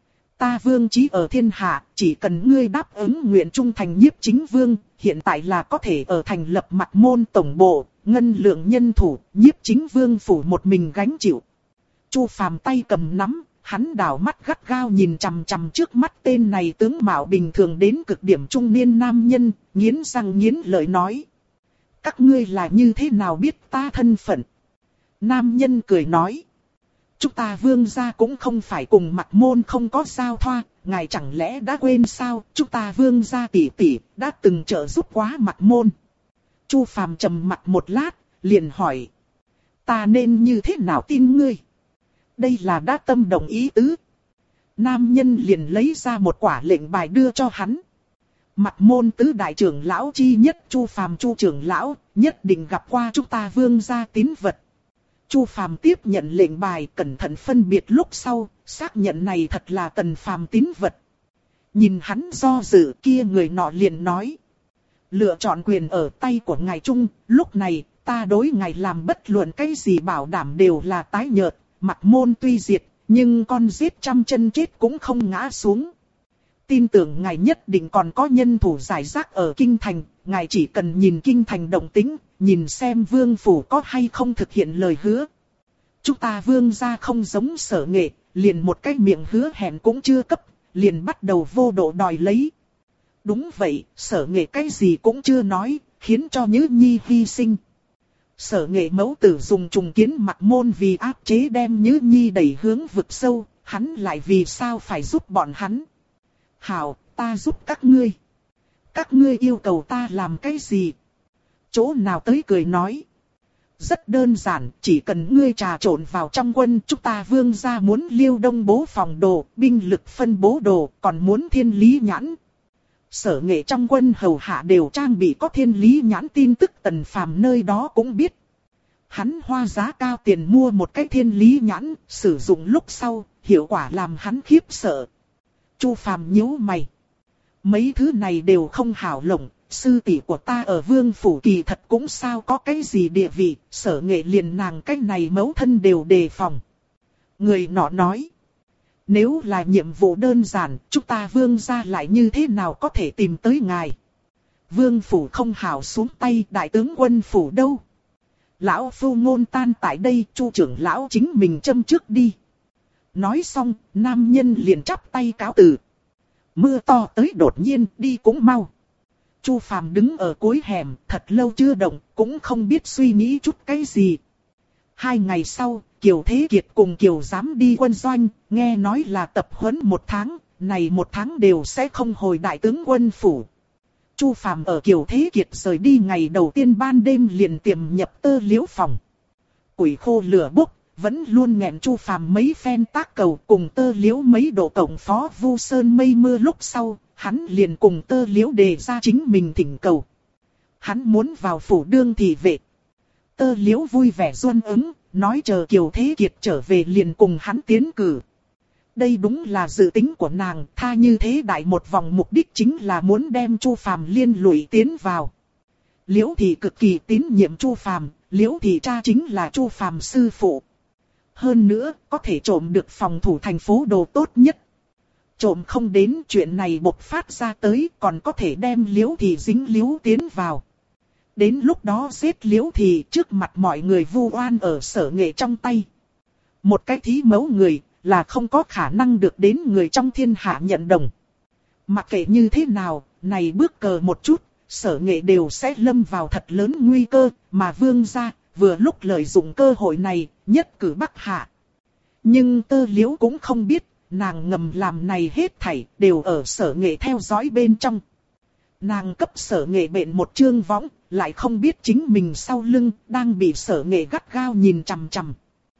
Ta vương chí ở thiên hạ, chỉ cần ngươi đáp ứng nguyện trung thành Nhiếp Chính Vương, hiện tại là có thể ở thành lập Mặc Môn tổng bộ, ngân lượng nhân thủ, Nhiếp Chính Vương phủ một mình gánh chịu. Chu Phàm tay cầm nắm, hắn đảo mắt gắt gao nhìn chằm chằm trước mắt tên này tướng mạo bình thường đến cực điểm trung niên nam nhân, nghiến răng nghiến lợi nói. Các ngươi là như thế nào biết ta thân phận? Nam nhân cười nói. Chúng ta vương gia cũng không phải cùng Mặc Môn không có giao thoa, ngài chẳng lẽ đã quên sao? Chúng ta vương gia tỷ tỷ đã từng trợ giúp quá Mặc Môn. Chu Phàm trầm mặt một lát, liền hỏi. Ta nên như thế nào tin ngươi? Đây là đã tâm đồng ý tứ. Nam nhân liền lấy ra một quả lệnh bài đưa cho hắn. Mặc Môn tứ đại trưởng lão chi nhất Chu Phàm Chu trưởng lão, nhất định gặp qua chúng ta vương gia tín vật. Chu Phàm tiếp nhận lệnh bài, cẩn thận phân biệt lúc sau, xác nhận này thật là Tần Phàm tín vật. Nhìn hắn do dự, kia người nọ liền nói. Lựa chọn quyền ở tay của ngài Trung, lúc này, ta đối ngài làm bất luận cái gì bảo đảm đều là tái nhợt. Mặc Môn tuy diệt, nhưng con giết trăm chân chết cũng không ngã xuống. Tin tưởng ngài nhất định còn có nhân thủ giải rác ở kinh thành, ngài chỉ cần nhìn kinh thành động tĩnh, nhìn xem vương phủ có hay không thực hiện lời hứa. Chúng ta vương gia không giống Sở Nghệ, liền một cái miệng hứa hẹn cũng chưa cấp, liền bắt đầu vô độ đòi lấy. Đúng vậy, Sở Nghệ cái gì cũng chưa nói, khiến cho Nhữ Nhi hy sinh. Sở Nghệ mẫu tử dùng trùng kiến Mặc Môn vì áp chế đem Nhữ Nhi đẩy hướng vực sâu, hắn lại vì sao phải giúp bọn hắn. Hảo, ta giúp các ngươi. Các ngươi yêu cầu ta làm cái gì? Chỗ nào tới cười nói. Rất đơn giản, chỉ cần ngươi trà trộn vào trong quân, chúng ta vương gia muốn Liêu Đông bố phòng đồ, binh lực phân bố đồ, còn muốn Thiên Lý nhãn. Sở Nghệ trong quân hầu hạ đều trang bị có Thiên Lý nhãn, tin tức Tần Phàm nơi đó cũng biết. Hắn hoa giá cao tiền mua một cái Thiên Lý nhãn, sử dụng lúc sau, hiệu quả làm hắn khiếp sợ. Chu Phàm nhíu mày. Mấy thứ này đều không hảo lộng, sư tỷ của ta ở vương phủ kỳ thật cũng sao có cái gì địa vị, Sở Nghệ liền nàng cái này mẫu thân đều đề phòng. Người nọ nói. Nếu là nhiệm vụ đơn giản, chúng ta vương gia lại như thế nào có thể tìm tới ngài? Vương phủ không hảo xuống tay, đại tướng quân phủ đâu? Lão phu ngôn tan tại đây, Chu trưởng lão chính mình châm trước đi. Nói xong, nam nhân liền chắp tay cáo từ. Mưa to tới đột nhiên, đi cũng mau. Chu Phàm đứng ở cuối hẻm, thật lâu chưa động, cũng không biết suy nghĩ chút cái gì. 2 ngày sau, Kiều Thế Kiệt cùng Kiều Giám đi quân doanh, nghe nói là tập huấn 1 tháng, này 1 tháng đều sẽ không hồi đại tướng quân phủ. Chu Phàm ở Kiều Thế Kiệt rời đi ngày đầu tiên ban đêm liền tiềm nhập Tơ Liễu phòng. Củi khô lửa bốc, vẫn luôn nghẹn Chu Phàm mấy phen tác cầu cùng Tơ Liễu mấy độ tổng phó Vu Sơn mây mưa lúc sau, hắn liền cùng Tơ Liễu đề ra chính mình thỉnh cầu. Hắn muốn vào phủ đương thị vệ. Tơ Liễu vui vẻ duân ứng, nói chờ Kiều Thế Kiệt trở về liền cùng hắn tiến cử. Đây đúng là dự tính của nàng, tha như thế đại một vòng mục đích chính là muốn đem Chu Phàm liên lụy tiến vào. Liễu Thị cực kỳ tín nhiệm Chu Phàm, Liễu Thị cha chính là Chu Phàm sư phụ. Hơn nữa, có thể trộm được phòng thủ thành phố đồ tốt nhất. Trộm không đến chuyện này bộc phát ra tới, còn có thể đem Liễu Thị dính líu tiến vào. Đến lúc đó giết Liễu Thị trước mặt mọi người vu oan ở Sở Nghệ trong tay. Một cái thí mẫu người là không có khả năng được đến người trong thiên hạ nhận đồng. Mặc kệ như thế nào, này bước cờ một chút, Sở Nghệ đều sẽ lâm vào thật lớn nguy cơ, mà Vương gia vừa lúc lợi dụng cơ hội này, nhất cử bắc hạ. Nhưng Tơ Liễu cũng không biết, nàng ngầm làm này hết thảy đều ở Sở Nghệ theo dõi bên trong. Nàng cấp Sở Nghệ bện một chương võng, lại không biết chính mình sau lưng đang bị Sở Nghệ gắt gao nhìn chằm chằm.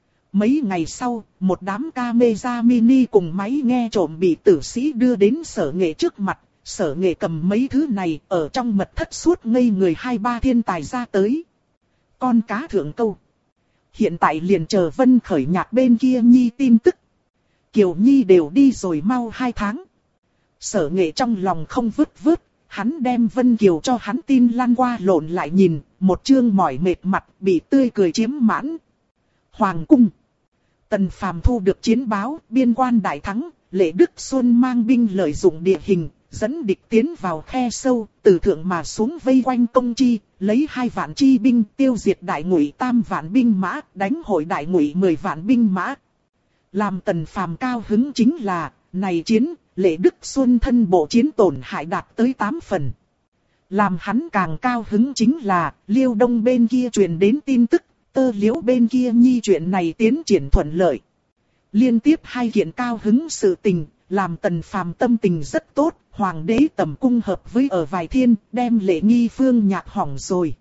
Mấy ngày sau, một đám camera mini cùng máy nghe trộm bị tử sĩ đưa đến Sở Nghệ trước mặt. Sở Nghệ cầm mấy thứ này ở trong mật thất suốt ngây người 2-3 thiên tài ra tới. Con cá thượng câu. Hiện tại liền chờ Vân Khởi Nhạc bên kia Nhi tin tức. Kiều Nhi đều đi rồi mau 2 tháng. Sở Nghệ trong lòng không vứt vứt. Hắn đem Vân Kiều cho hắn tin lăn qua lộn lại nhìn. Một chương mỏi mệt mặt bị tươi cười chiếm mãn. Hoàng cung. Tần Phàm thu được chiến báo, biên quan đại thắng, Lệ Đức Xuân mang binh lợi dụng địa hình, dẫn địch tiến vào khe sâu, từ thượng mà xuống vây quanh công chi, lấy 2 vạn chi binh tiêu diệt Đại Ngụy 3 vạn binh mã, đánh hội Đại Ngụy 10 vạn binh mã. Làm Tần Phàm cao hứng chính là, này chiến, Lệ Đức Xuân thân bộ chiến tổn hại đạt tới 8 phần. Làm hắn càng cao hứng chính là, Liêu Đông bên kia truyền đến tin tức. Tơ Liễu bên kia Nhi chuyện này tiến triển thuận lợi. Liên tiếp 2 kiện cao hứng sự tình, làm Tần Phàm tâm tình rất tốt. Hoàng đế tầm cung hợp với ở vài thiên, đem Lệ Nghi Phương nhạc hỏng rồi.